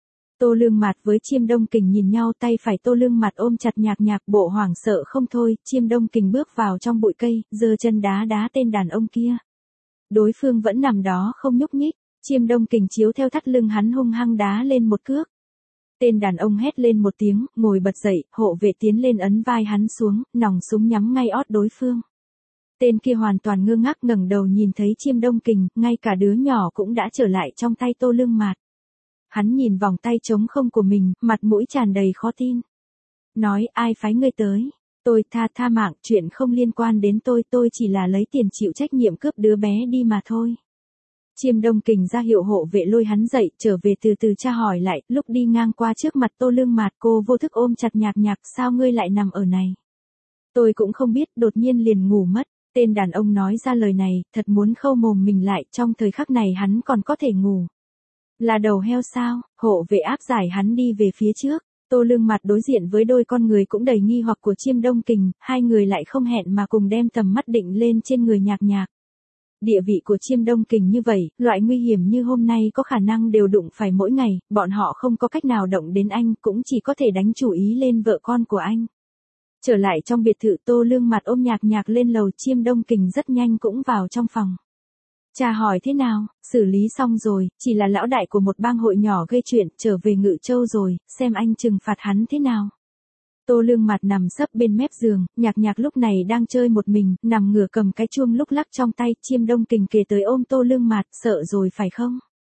Tô Lương Mạt với Chiêm Đông Kình nhìn nhau, tay phải Tô Lương Mạt ôm chặt Nhạc Nhạc, bộ hoảng sợ không thôi, Chiêm Đông Kình bước vào trong bụi cây, giơ chân đá đá tên đàn ông kia. Đối phương vẫn nằm đó không nhúc nhích, Chiêm Đông Kình chiếu theo thắt lưng hắn hung hăng đá lên một cước. Tên đàn ông hét lên một tiếng, ngồi bật dậy, hộ vệ tiến lên ấn vai hắn xuống, nòng súng nhắm ngay ót đối phương. Tên kia hoàn toàn ngơ ngác ngẩng đầu nhìn thấy Chiêm Đông Kình, ngay cả đứa nhỏ cũng đã trở lại trong tay Tô Lương Mạt. Hắn nhìn vòng tay trống không của mình, mặt mũi tràn đầy khó tin. Nói, ai phái ngươi tới? Tôi tha tha mạng, chuyện không liên quan đến tôi, tôi chỉ là lấy tiền chịu trách nhiệm cướp đứa bé đi mà thôi. Chiêm Đông Kình ra hiệu hộ vệ lôi hắn dậy, trở về từ từ tra hỏi lại, lúc đi ngang qua trước mặt Tô Lương Mạt, cô vô thức ôm chặt Nhạc Nhạc, sao ngươi lại nằm ở này? Tôi cũng không biết, đột nhiên liền ngủ mất. Tên đàn ông nói ra lời này, thật muốn khâu mồm mình lại, trong thời khắc này hắn còn có thể ngủ. Là đầu heo sao? Hộ vệ áp giải hắn đi về phía trước. Tô Lương Mặt đối diện với đôi con người cũng đầy nghi hoặc của Chiêm Đông Kình, hai người lại không hẹn mà cùng đem tầm mắt định lên trên người Nhạc Nhạc. Địa vị của Chiêm Đông Kình như vậy, loại nguy hiểm như hôm nay có khả năng đều đụng phải mỗi ngày, bọn họ không có cách nào động đến anh, cũng chỉ có thể đánh chủ ý lên vợ con của anh. Trở lại trong biệt thự, Tô Lương Mặt ôm Nhạc Nhạc lên lầu, Chiêm Đông Kình rất nhanh cũng vào trong phòng. Cha hỏi thế nào, xử lý xong rồi, chỉ là lão đại của một bang hội nhỏ gây chuyện, trở về Ngự Châu rồi, xem anh trừng phạt hắn thế nào. Tô Lương Mặt nằm sấp bên mép giường, Nhạc Nhạc lúc này đang chơi một mình, nằm ngửa cầm cái chuông lúc lắc trong tay, Chiêm Đông Kình kề tới ôm Tô Lương Mặt, sợ rồi phải không?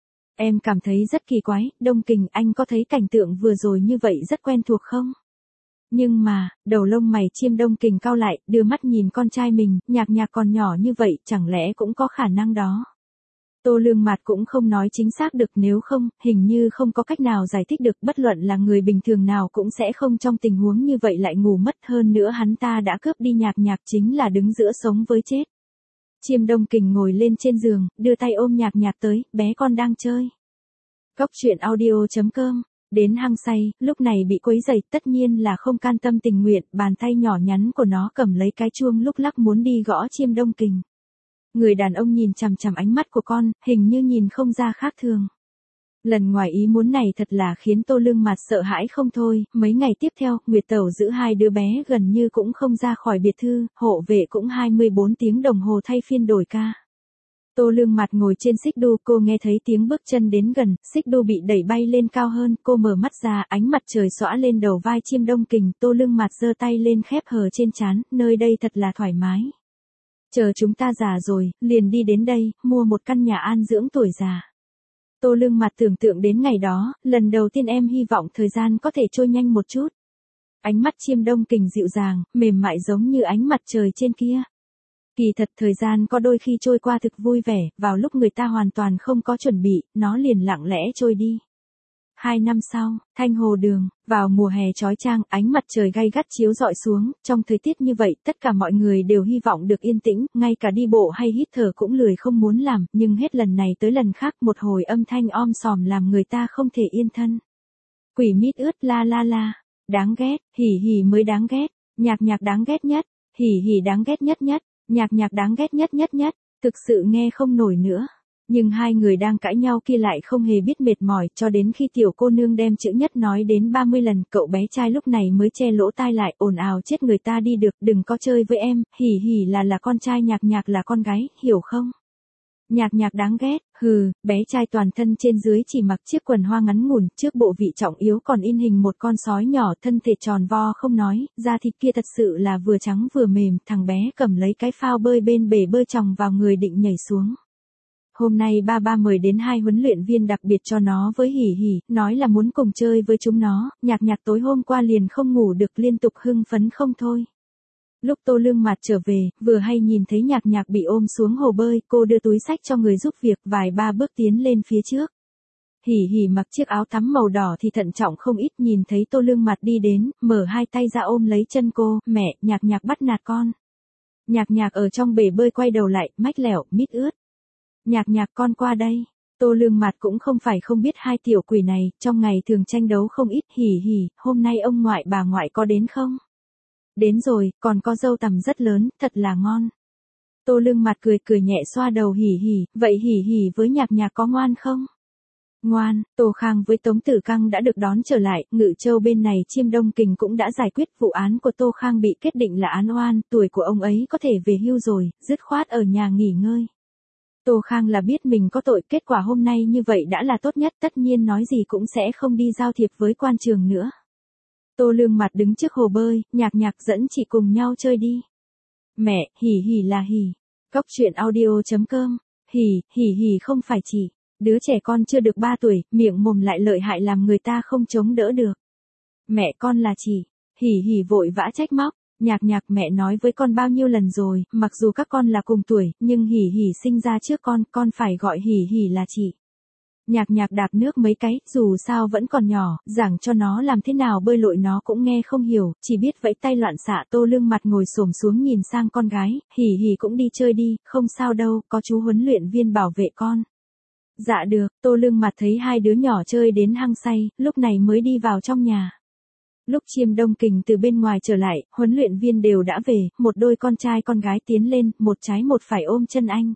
Em cảm thấy rất kỳ quái, Đông Kình, anh có thấy cảnh tượng vừa rồi như vậy rất quen thuộc không? Nhưng mà, đầu lông mày Chiêm Đông Kình cau lại, đưa mắt nhìn con trai mình, Nhạc Nhạc còn nhỏ như vậy, chẳng lẽ cũng có khả năng đó. Tô Lương Mặt cũng không nói chính xác được, nếu không, hình như không có cách nào giải thích được, bất luận là người bình thường nào cũng sẽ không trong tình huống như vậy lại ngủ mất, hơn nữa hắn ta đã cướp đi Nhạc Nhạc, chính là đứng giữa sống với chết. Chiêm Đông Kình ngồi lên trên giường, đưa tay ôm Nhạc Nhạc tới, bé con đang chơi. Góc truyện audio chấm com. Đến hăng say, lúc này bị quấy rầy, tất nhiên là không can tâm tình nguyện, bàn tay nhỏ nhắn của nó cầm lấy cái chuông lúc lắc muốn đi gõ Chiêm Đông Kình. Người đàn ông nhìn chằm chằm ánh mắt của con, hình như nhìn không ra khác thường. Lần ngoài ý muốn này thật là khiến Tô Lương Mặt sợ hãi không thôi, mấy ngày tiếp theo, Nguyệt Tẩu giữ hai đứa bé gần như cũng không ra khỏi biệt thư, hộ vệ cũng hai mươi bốn tiếng đồng hồ thay phiên đổi ca. Tô Lương Mặt ngồi trên xích đu, cô nghe thấy tiếng bước chân đến gần, xích đu bị đẩy bay lên cao hơn, cô mở mắt ra, ánh mặt trời xõa lên đầu vai Chiêm Đông Kình, Tô Lương Mặt giơ tay lên khép hờ trên trán, nơi đây thật là thoải mái. Chờ chúng ta già rồi, liền đi đến đây, mua một căn nhà an dưỡng tuổi già. Tô Lương Mặt tưởng tượng đến ngày đó, lần đầu tiên em hy vọng thời gian có thể trôi nhanh một chút. Ánh mắt Chiêm Đông Kình dịu dàng, mềm mại giống như ánh mặt trời trên kia. Kỳ thật thời gian có đôi khi trôi qua thực vui vẻ, vào lúc người ta hoàn toàn không có chuẩn bị, nó liền lặng lẽ trôi đi. Hai năm sau, Thanh Hồ Đường, vào mùa hè chói chang, ánh mặt trời gay gắt chiếu rọi xuống, trong thời tiết như vậy, tất cả mọi người đều hy vọng được yên tĩnh, ngay cả đi bộ hay hít thở cũng lười không muốn làm, nhưng hết lần này tới lần khác, một hồi âm thanh om sòm làm người ta không thể yên thân. Quỷ mít ướt la la la, đáng ghét, hỉ hỉ mới đáng ghét, Nhạc Nhạc đáng ghét nhất, hỉ hỉ đáng ghét nhất nhất, Nhạc Nhạc đáng ghét nhất nhất nhất, thực sự nghe không nổi nữa. Nhưng hai người đang cãi nhau kia lại không hề biết mệt mỏi, cho đến khi tiểu cô nương đem chữ nhất nói đến ba mươi lần, cậu bé trai lúc này mới che lỗ tai lại, ồn ào chết người ta đi được, đừng có chơi với em, hỉ hỉ là là con trai, Nhạc Nhạc là con gái, hiểu không? Nhạc Nhạc đáng ghét, hừ, bé trai toàn thân trên dưới chỉ mặc chiếc quần hoa ngắn ngủn, trước bộ vị trọng yếu còn in hình một con sói nhỏ, thân thể tròn vo không nói, da thịt kia thật sự là vừa trắng vừa mềm, thằng bé cầm lấy cái phao bơi bên bể bơi chòng vào người định nhảy xuống. Hôm nay ba ba mời đến hai huấn luyện viên đặc biệt cho nó với hỉ hỉ, nói là muốn cùng chơi với chúng nó, Nhạc Nhạc tối hôm qua liền không ngủ được, liên tục hưng phấn không thôi. Lúc Tô Lương Mặt trở về, vừa hay nhìn thấy Nhạc Nhạc bị ôm xuống hồ bơi, cô đưa túi xách cho người giúp việc, vài ba bước tiến lên phía trước. Hỉ hỉ mặc chiếc áo tắm màu đỏ thì thận trọng không ít, nhìn thấy Tô Lương Mặt đi đến, mở hai tay ra ôm lấy chân cô, mẹ, Nhạc Nhạc bắt nạt con. Nhạc Nhạc ở trong bể bơi quay đầu lại, mách lẻo, mít ướt. Nhạc Nhạc con qua đây. Tô Lương Mặt cũng không phải không biết hai tiểu quỷ này, trong ngày thường tranh đấu không ít, hỉ hỉ, hôm nay ông ngoại bà ngoại có đến không? Đến rồi, còn có dâu tằm rất lớn, thật là ngon. Tô Lương Mặt cười cười nhẹ xoa đầu hỉ hỉ, vậy hỉ hỉ với Nhạc Nhạc có ngoan không? Ngoan, Tô Khang với Tống Tử Căng đã được đón trở lại, Ngự Châu bên này Chiêm Đông Kình cũng đã giải quyết vụ án của Tô Khang bị kết định là án oan, tuổi của ông ấy có thể về hưu rồi, dứt khoát ở nhà nghỉ ngơi. Tô Khang là biết mình có tội, kết quả hôm nay như vậy đã là tốt nhất, tất nhiên nói gì cũng sẽ không đi giao thiệp với quan trường nữa. Tô Lương Mặt đứng trước hồ bơi, Nhạc Nhạc dẫn chị cùng nhau chơi đi. Mẹ, hỉ hỉ là hỉ. Góc truyện audio chấm com. Hỉ, hỉ hỉ không phải chỉ. Đứa trẻ con chưa được ba tuổi, miệng mồm lại lợi hại làm người ta không chống đỡ được. Mẹ con là chỉ. Hỉ hỉ vội vã trách móc. Nhạc Nhạc, mẹ nói với con bao nhiêu lần rồi, mặc dù các con là cùng tuổi, nhưng hỉ hỉ sinh ra trước con, con phải gọi hỉ hỉ là chị. Nhạc Nhạc đạp nước mấy cái, dù sao vẫn còn nhỏ, giảng cho nó làm thế nào bơi lội nó cũng nghe không hiểu, chỉ biết vẫy tay loạn xạ. Tô Lương Mặt ngồi xổm xuống nhìn sang con gái, hỉ hỉ cũng đi chơi đi, không sao đâu, có chú huấn luyện viên bảo vệ con. Dạ được, Tô Lương Mặt thấy hai đứa nhỏ chơi đến hăng say, lúc này mới đi vào trong nhà. Lúc Chiêm Đông Kình từ bên ngoài trở lại, huấn luyện viên đều đã về, một đôi con trai con gái tiến lên, một trái một phải ôm chân anh.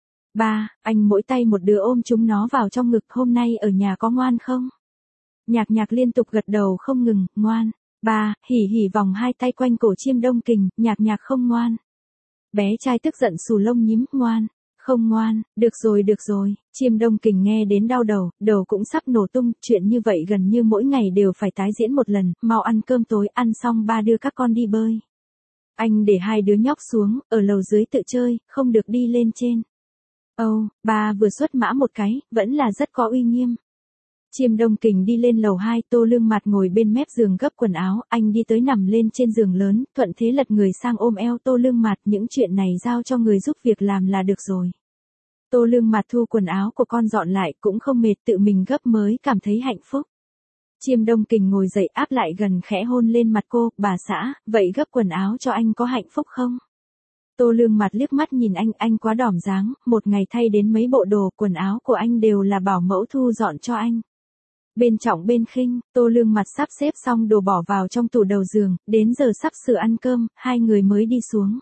Ba, anh mỗi tay một đứa ôm chúng nó vào trong ngực, hôm nay ở nhà có ngoan không? Nhạc Nhạc liên tục gật đầu không ngừng, ngoan. Ba, hỉ hỉ vòng hai tay quanh cổ Chiêm Đông Kình, Nhạc Nhạc không ngoan. Bé trai tức giận xù lông nhím, ngoan. Không ngoan, được rồi được rồi, Chiêm Đông Kình nghe đến đau đầu, đầu cũng sắp nổ tung, chuyện như vậy gần như mỗi ngày đều phải tái diễn một lần, mau ăn cơm tối, ăn xong ba đưa các con đi bơi. Anh để hai đứa nhóc xuống, ở lầu dưới tự chơi, không được đi lên trên. Âu, oh, ba vừa xuất mã một cái, vẫn là rất có uy nghiêm. Chiêm Đông Kình đi lên lầu hai, Tô Lương Mạt ngồi bên mép giường gấp quần áo, anh đi tới nằm lên trên giường lớn, thuận thế lật người sang ôm eo Tô Lương Mạt, những chuyện này giao cho người giúp việc làm là được rồi. Tô Lương Mạt thu quần áo của con dọn lại, cũng không mệt, tự mình gấp mới cảm thấy hạnh phúc. Chiêm Đông Kình ngồi dậy áp lại gần khẽ hôn lên mặt cô, bà xã, vậy gấp quần áo cho anh có hạnh phúc không? Tô Lương Mạt liếc mắt nhìn anh, anh quá đỏm dáng, một ngày thay đến mấy bộ đồ, quần áo của anh đều là bảo mẫu thu dọn cho anh. Bên trọng bên khinh, Tô Lương Mạt sắp xếp xong đồ bỏ vào trong tủ đầu giường, đến giờ sắp sửa ăn cơm, hai người mới đi xuống.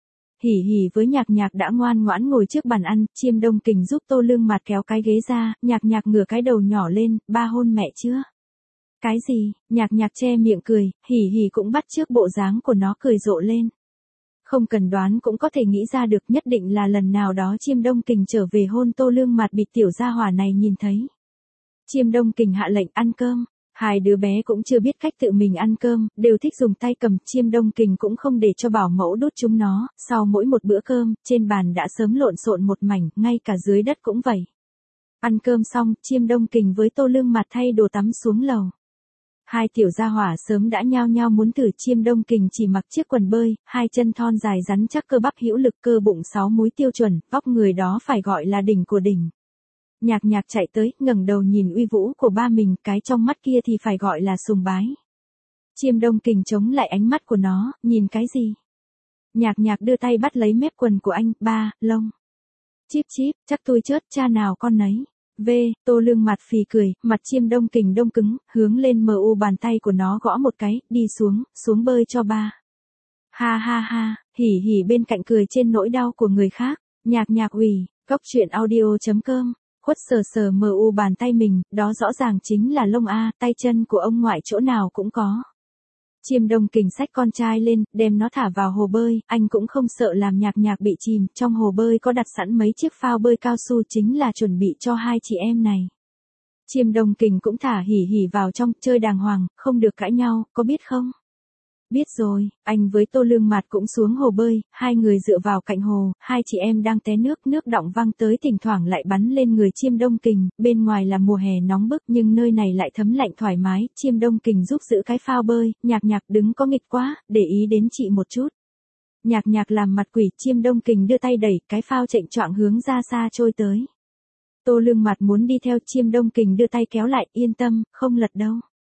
Hỉ hỉ với Nhạc Nhạc đã ngoan ngoãn ngồi trước bàn ăn, Chiêm Đông Kình giúp Tô Lương Mạt kéo cái ghế ra, Nhạc Nhạc ngửa cái đầu nhỏ lên, ba hôn mẹ chưa? Cái gì? Nhạc Nhạc che miệng cười, hỉ hỉ cũng bắt chước bộ dáng của nó cười rộ lên. Không cần đoán cũng có thể nghĩ ra được, nhất định là lần nào đó Chiêm Đông Kình trở về hôn Tô Lương Mạt bị tiểu gia hỏa này nhìn thấy. Chiêm Đông Kình hạ lệnh ăn cơm, hai đứa bé cũng chưa biết cách tự mình ăn cơm, đều thích dùng tay cầm, Chiêm Đông Kình cũng không để cho bảo mẫu đút chúng nó, sau mỗi một bữa cơm, trên bàn đã sớm lộn xộn một mảnh, ngay cả dưới đất cũng vậy. Ăn cơm xong, Chiêm Đông Kình với Tô Lương Mạt thay đồ tắm xuống lầu. Hai tiểu gia hỏa sớm đã nhao nhao muốn thử, Chiêm Đông Kình chỉ mặc chiếc quần bơi, hai chân thon dài rắn chắc, cơ bắp hữu lực, cơ bụng sáu múi tiêu chuẩn, vóc người đó phải gọi là đỉnh của đỉnh. Nhạc Nhạc chạy tới, ngẩng đầu nhìn uy vũ của ba mình, cái trong mắt kia thì phải gọi là sùng bái. Chiêm Đông Kình chống lại ánh mắt của nó, nhìn cái gì? Nhạc Nhạc đưa tay bắt lấy mép quần của anh, ba, lông. Chíp chíp, chắc tôi chớt, cha nào con nấy. V, Tô Lương Mạt phì cười, mặt Chiêm Đông Kình đông cứng, hướng lên mờ u bàn tay của nó gõ một cái, đi xuống, xuống bơi cho ba. Ha ha ha, hỉ hỉ bên cạnh cười trên nỗi đau của người khác, Nhạc Nhạc ủy, cốc truyện audio chấm com. Khuất sờ sờ mờ u bàn tay mình, đó rõ ràng chính là lông a, tay chân của ông ngoại chỗ nào cũng có. Chiêm Đông Kình xách con trai lên, đem nó thả vào hồ bơi, anh cũng không sợ làm Nhạc Nhạc bị chìm, trong hồ bơi có đặt sẵn mấy chiếc phao bơi cao su chính là chuẩn bị cho hai chị em này. Chiêm Đông Kình cũng thả hỉ hỉ vào trong, chơi đàng hoàng, không được cãi nhau, có biết không? Biết rồi, anh với Tô Lương Mạt cũng xuống hồ bơi, hai người dựa vào cạnh hồ, hai chị em đang té nước, nước đọng văng tới thỉnh thoảng lại bắn lên người Chiêm Đông Kình, bên ngoài là mùa hè nóng bức nhưng nơi này lại thấm lạnh thoải mái, Chiêm Đông Kình giúp giữ cái phao bơi, Nhạc Nhạc đứng có nghịch quá, để ý đến chị một chút. Nhạc Nhạc làm mặt quỷ, Chiêm Đông Kình đưa tay đẩy, cái phao chệnh choạng hướng ra xa trôi tới. Tô Lương Mạt muốn đi theo, Chiêm Đông Kình đưa tay kéo lại, yên tâm, không lật đâu.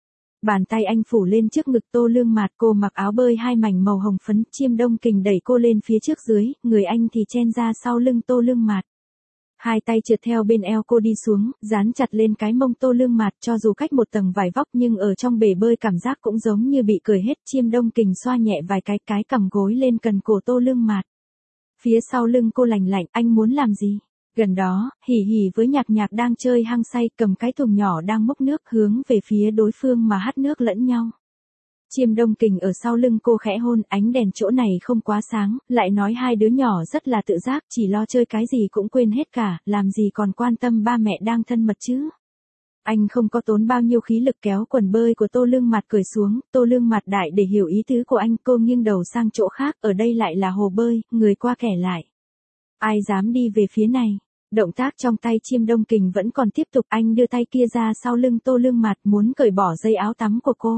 Bàn tay anh phủ lên trước ngực Tô Lương Mạt, cô mặc áo bơi hai mảnh màu hồng phấn, Chiêm Đông Kình đẩy cô lên phía trước dưới, người anh thì chen ra sau lưng Tô Lương Mạt. Hai tay trượt theo bên eo cô đi xuống, dán chặt lên cái mông Tô Lương Mạt, cho dù cách một tầng vải vóc nhưng ở trong bể bơi cảm giác cũng giống như bị cởi hết. Chiêm Đông Kình xoa nhẹ vài cái, cái cầm gối lên cần cổ Tô Lương Mạt. Phía sau lưng cô lành lạnh, anh muốn làm gì? Gần đó, hỉ hỉ với Nhạc Nhạc đang chơi hăng say, cầm cái thùng nhỏ đang múc nước hướng về phía đối phương mà hắt nước lẫn nhau. Chiêm Đông Kình ở sau lưng cô khẽ hôn, ánh đèn chỗ này không quá sáng, lại nói hai đứa nhỏ rất là tự giác, chỉ lo chơi cái gì cũng quên hết cả, làm gì còn quan tâm ba mẹ đang thân mật chứ. Anh không có tốn bao nhiêu khí lực kéo quần bơi của Tô Lương Mạt cởi xuống, Tô Lương Mạt đại để hiểu ý tứ của anh, cô nghiêng đầu sang chỗ khác, ở đây lại là hồ bơi, người qua kẻ lại. Ai dám đi về phía này? Động tác trong tay Chiêm Đông Kình vẫn còn tiếp tục, anh đưa tay kia ra sau lưng Tô Lương Mạt muốn cởi bỏ dây áo tắm của cô.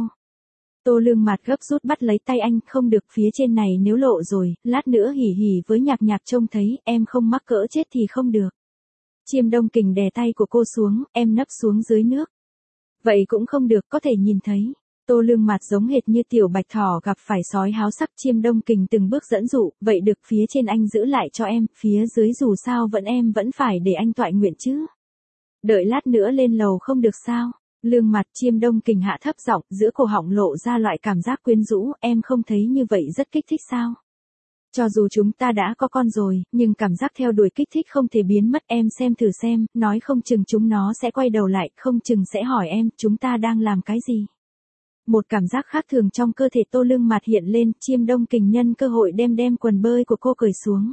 Tô Lương Mạt gấp rút bắt lấy tay anh, không được, phía trên này nếu lộ rồi, lát nữa hỉ hỉ với Nhạc Nhạc trông thấy, em không mắc cỡ chết thì không được. Chiêm Đông Kình đè tay của cô xuống, em nấp xuống dưới nước. Vậy cũng không được, có thể nhìn thấy. Tô Lương Mạt giống hệt như tiểu bạch thỏ gặp phải sói háo sắc. Chiêm Đông Kình từng bước dẫn dụ, vậy được, phía trên anh giữ lại cho em, phía dưới dù sao vẫn em vẫn phải để anh toại nguyện chứ. Đợi lát nữa lên lầu không được sao? Lương mặt Chiêm Đông Kình hạ thấp giọng, giữa cổ họng lộ ra loại cảm giác quyến rũ, em không thấy như vậy rất kích thích sao? Cho dù chúng ta đã có con rồi, nhưng cảm giác theo đuổi kích thích không thể biến mất, em xem thử xem, nói không chừng chúng nó sẽ quay đầu lại, không chừng sẽ hỏi em, chúng ta đang làm cái gì? Một cảm giác khác thường trong cơ thể Tô Lương Mạt hiện lên, Chiêm Đông Kình nhân cơ hội đem đem quần bơi của cô cởi xuống.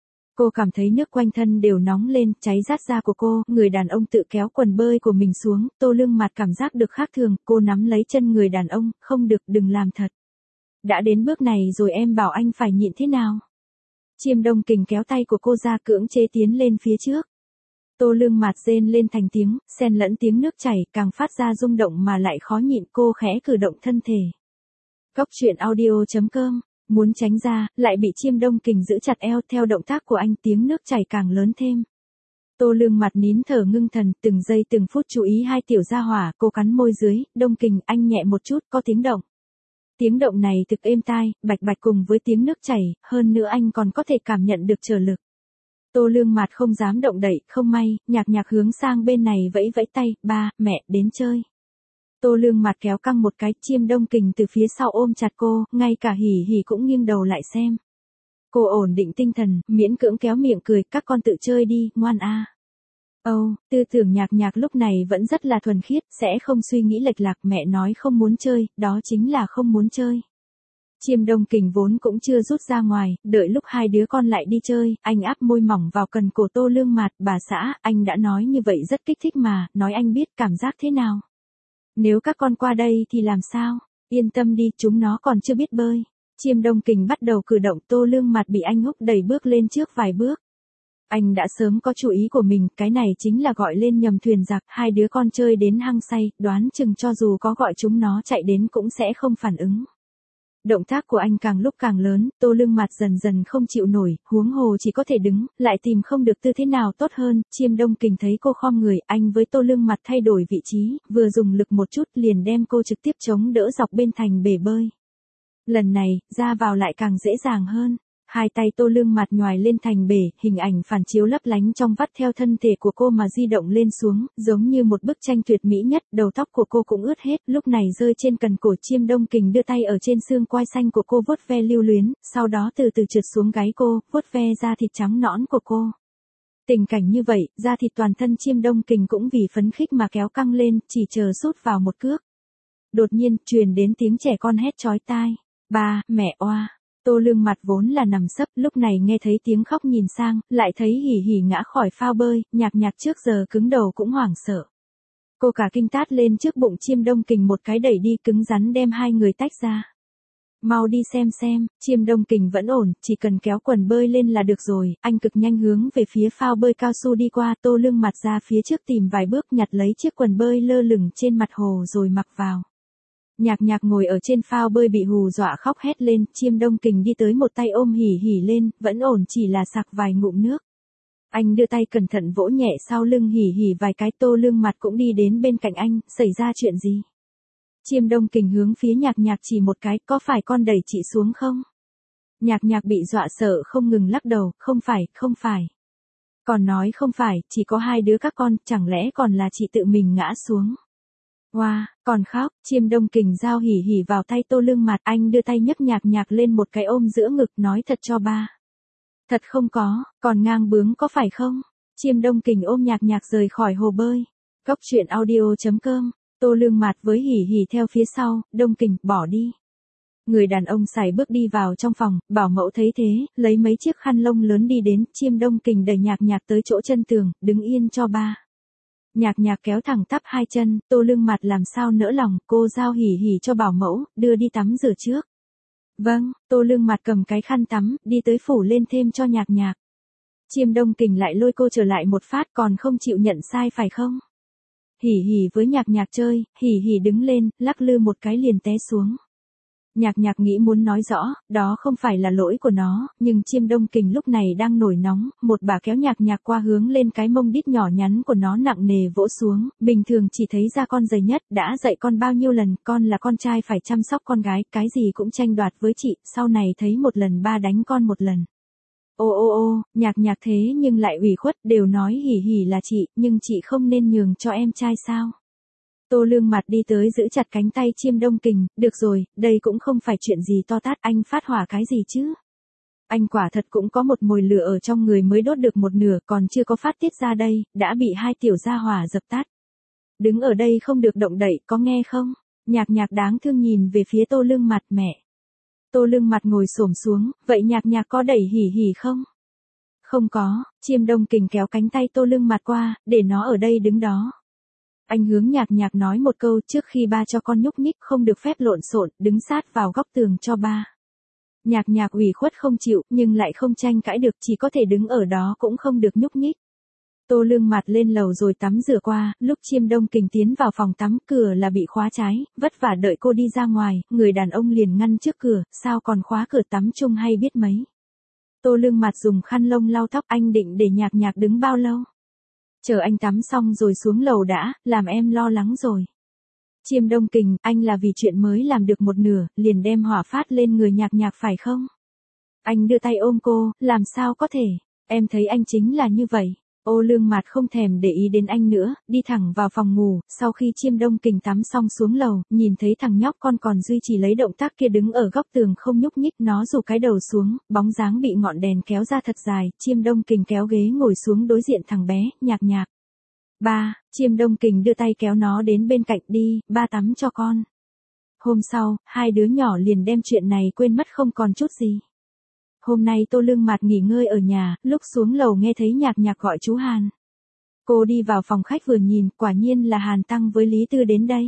Cô cảm thấy nước quanh thân đều nóng lên, cháy rát da của cô, người đàn ông tự kéo quần bơi của mình xuống, Tô Lương Mạt cảm giác được khác thường, cô nắm lấy chân người đàn ông, không được, đừng làm thật. Đã đến bước này rồi em bảo anh phải nhịn thế nào? Chiêm Đông Kình kéo tay của cô ra cưỡng chế tiến lên phía trước. Tô Lương Mạt rên lên thành tiếng, xen lẫn tiếng nước chảy, càng phát ra rung động mà lại khó nhịn, cô khẽ cử động thân thể. Cóc truyện audio chấm com, muốn tránh ra, lại bị Chiêm Đông Kình giữ chặt eo, theo động tác của anh tiếng nước chảy càng lớn thêm. Tô Lương Mạt nín thở ngưng thần, từng giây từng phút chú ý hai tiểu gia hỏa, cô cắn môi dưới, Đông Kình anh nhẹ một chút, có tiếng động. Tiếng động này thực êm tai, bạch bạch cùng với tiếng nước chảy, hơn nữa anh còn có thể cảm nhận được trở lực. Tô Lương Mạt không dám động đậy, không may, Nhạc Nhạc hướng sang bên này vẫy vẫy tay, ba, mẹ, đến chơi. Tô Lương Mạt kéo căng một cái, Chiêm Đông Kình từ phía sau ôm chặt cô, ngay cả Hỉ Hỉ cũng nghiêng đầu lại xem. Cô ổn định tinh thần, miễn cưỡng kéo miệng cười, các con tự chơi đi, ngoan a. Âu, oh, tư tưởng Nhạc Nhạc lúc này vẫn rất là thuần khiết, sẽ không suy nghĩ lệch lạc, mẹ nói không muốn chơi, đó chính là không muốn chơi. Chiêm Đông Kình vốn cũng chưa rút ra ngoài, đợi lúc hai đứa con lại đi chơi, anh áp môi mỏng vào cần cổ Tô Lương Mạt, bà xã, anh đã nói như vậy rất kích thích mà, nói anh biết cảm giác thế nào. Nếu các con qua đây thì làm sao? Yên tâm đi, chúng nó còn chưa biết bơi. Chiêm Đông Kình bắt đầu cử động, Tô Lương Mạt bị anh húc đẩy bước lên trước vài bước. Anh đã sớm có chủ ý của mình, cái này chính là gọi lên nhầm thuyền giặc, hai đứa con chơi đến hăng say, đoán chừng cho dù có gọi chúng nó chạy đến cũng sẽ không phản ứng. Động tác của anh càng lúc càng lớn, Tô Lương Mạt dần dần không chịu nổi, huống hồ chỉ có thể đứng, lại tìm không được tư thế nào tốt hơn, Chiêm Đông Kình thấy cô khom người, anh với Tô Lương Mạt thay đổi vị trí, vừa dùng lực một chút liền đem cô trực tiếp chống đỡ dọc bên thành bể bơi. Lần này, ra vào lại càng dễ dàng hơn. Hai tay Tô Lương Mạt nhoài lên thành bể, hình ảnh phản chiếu lấp lánh trong vắt theo thân thể của cô mà di động lên xuống, giống như một bức tranh tuyệt mỹ nhất, đầu tóc của cô cũng ướt hết, lúc này rơi trên cần cổ. Chiêm Đông Kình đưa tay ở trên xương quai xanh của cô vuốt ve lưu luyến, sau đó từ từ trượt xuống gáy cô, vuốt ve da thịt trắng nõn của cô. Tình cảnh như vậy, da thịt toàn thân Chiêm Đông Kình cũng vì phấn khích mà kéo căng lên, chỉ chờ sút vào một cước. Đột nhiên, truyền đến tiếng trẻ con hét chói tai, ba, mẹ oa. Tô Lương Mạt vốn là nằm sấp, lúc này nghe thấy tiếng khóc nhìn sang, lại thấy Hỉ Hỉ ngã khỏi phao bơi, Nhạc Nhạc trước giờ cứng đầu cũng hoảng sợ. Cô cả kinh tát lên trước bụng Chiêm Đông Kình một cái đẩy đi, cứng rắn đem hai người tách ra. Mau đi xem xem, Chiêm Đông Kình vẫn ổn, chỉ cần kéo quần bơi lên là được rồi, anh cực nhanh hướng về phía phao bơi cao su đi qua, Tô Lương Mạt ra phía trước tìm vài bước nhặt lấy chiếc quần bơi lơ lửng trên mặt hồ rồi mặc vào. Nhạc Nhạc ngồi ở trên phao bơi bị hù dọa khóc hét lên, Chiêm Đông Kình đi tới một tay ôm Hỉ Hỉ lên, vẫn ổn, chỉ là sặc vài ngụm nước. Anh đưa tay cẩn thận vỗ nhẹ sau lưng Hỉ Hỉ vài cái, Tô Lương Mạt cũng đi đến bên cạnh anh, xảy ra chuyện gì? Chiêm Đông Kình hướng phía Nhạc Nhạc chỉ một cái, có phải con đẩy chị xuống không? Nhạc Nhạc bị dọa sợ không ngừng lắc đầu, không phải, không phải. Còn nói không phải, chỉ có hai đứa các con, chẳng lẽ còn là chị tự mình ngã xuống? Wow, còn khóc, Chiêm Đông Kình giao Hỉ Hỉ vào tay Tô Lương Mạt, anh đưa tay nhấc Nhạc Nhạc lên một cái ôm giữa ngực, nói thật cho ba. Thật không có, còn ngang bướng có phải không? Chiêm Đông Kình ôm Nhạc Nhạc rời khỏi hồ bơi. Cóc truyện audio chấm com, Tô Lương Mạt với Hỉ Hỉ theo phía sau, Đông Kình, bỏ đi. Người đàn ông sải bước đi vào trong phòng, bảo mẫu thấy thế, lấy mấy chiếc khăn lông lớn đi đến, Chiêm Đông Kình đẩy Nhạc Nhạc tới chỗ chân tường, đứng yên cho ba. Nhạc Nhạc kéo thẳng tắp hai chân, Tô Lương Mạt làm sao nỡ lòng, cô giao Hỉ Hỉ cho bảo mẫu, đưa đi tắm rửa trước. Vâng, Tô Lương Mạt cầm cái khăn tắm, đi tới phủ lên thêm cho Nhạc Nhạc. Chiêm Đông Kình lại lôi cô trở lại một phát, còn không chịu nhận sai phải không? Hỉ Hỉ với Nhạc Nhạc chơi, Hỉ Hỉ đứng lên, lắc lư một cái liền té xuống. Nhạc Nhạc nghĩ muốn nói rõ, đó không phải là lỗi của nó, nhưng Chiêm Đông Kình lúc này đang nổi nóng, một bà kéo Nhạc Nhạc qua hướng lên cái mông đít nhỏ nhắn của nó nặng nề vỗ xuống, bình thường chỉ thấy da con dày nhất, đã dạy con bao nhiêu lần, con là con trai phải chăm sóc con gái, cái gì cũng tranh đoạt với chị, sau này thấy một lần ba đánh con một lần. Ô ô ô, Nhạc Nhạc thế nhưng lại ủy khuất, đều nói Hỉ Hỉ là chị, nhưng chị không nên nhường cho em trai sao? Tô Lương Mặt đi tới giữ chặt cánh tay Chiêm Đông Kình, được rồi, đây cũng không phải chuyện gì to tát, anh phát hỏa cái gì chứ. Anh quả thật cũng có một mồi lửa ở trong người mới đốt được một nửa còn chưa có phát tiết ra đây, đã bị hai tiểu gia hỏa dập tắt. Đứng ở đây không được động đậy, có nghe không? Nhạc Nhạc đáng thương nhìn về phía Tô Lương Mặt mẹ. Tô Lương Mặt ngồi xổm xuống, vậy Nhạc Nhạc có đẩy hỉ hỉ không? Không có, Chiêm Đông Kình kéo cánh tay Tô Lương Mặt qua, để nó ở đây đứng đó. Anh hướng Nhạc Nhạc nói một câu trước khi ba cho con nhúc nhích không được phép lộn xộn, đứng sát vào góc tường cho ba. Nhạc Nhạc ủy khuất không chịu, nhưng lại không tranh cãi được, chỉ có thể đứng ở đó cũng không được nhúc nhích. Tô Lương Mặt lên lầu rồi tắm rửa qua, lúc Chiêm Đông Kình tiến vào phòng tắm, cửa là bị khóa trái, vất vả đợi cô đi ra ngoài, người đàn ông liền ngăn trước cửa, sao còn khóa cửa tắm chung hay biết mấy. Tô Lương Mặt dùng khăn lông lau tóc, anh định để Nhạc Nhạc đứng bao lâu? Chờ anh tắm xong rồi xuống lầu đã, làm em lo lắng rồi. Chiêm Đông Kình, anh là vì chuyện mới làm được một nửa, liền đem hỏa phát lên người Nhạc Nhạc phải không? Anh đưa tay ôm cô, làm sao có thể, em thấy anh chính là như vậy. Ô Lương Mặt không thèm để ý đến anh nữa, đi thẳng vào phòng ngủ, sau khi Chiêm Đông Kình tắm xong xuống lầu, nhìn thấy thằng nhóc con còn duy trì lấy động tác kia đứng ở góc tường không nhúc nhích, nó rủ cái đầu xuống, bóng dáng bị ngọn đèn kéo ra thật dài, Chiêm Đông Kình kéo ghế ngồi xuống đối diện thằng bé, Nhạc Nhạc. Ba, Chiêm Đông Kình đưa tay kéo nó đến bên cạnh, đi, ba tắm cho con. Hôm sau, hai đứa nhỏ liền đem chuyện này quên mất không còn chút gì. Hôm nay Tô Lương Mặt nghỉ ngơi ở nhà, lúc xuống lầu nghe thấy Nhạc Nhạc gọi chú Hàn. Cô đi vào phòng khách vừa nhìn, quả nhiên là Hàn Tăng với Lý Tư đến đây.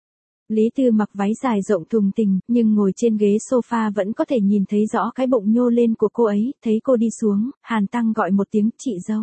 Lý Tư mặc váy dài rộng thùng tình, nhưng ngồi trên ghế sofa vẫn có thể nhìn thấy rõ cái bụng nhô lên của cô ấy, thấy cô đi xuống, Hàn Tăng gọi một tiếng, chị dâu.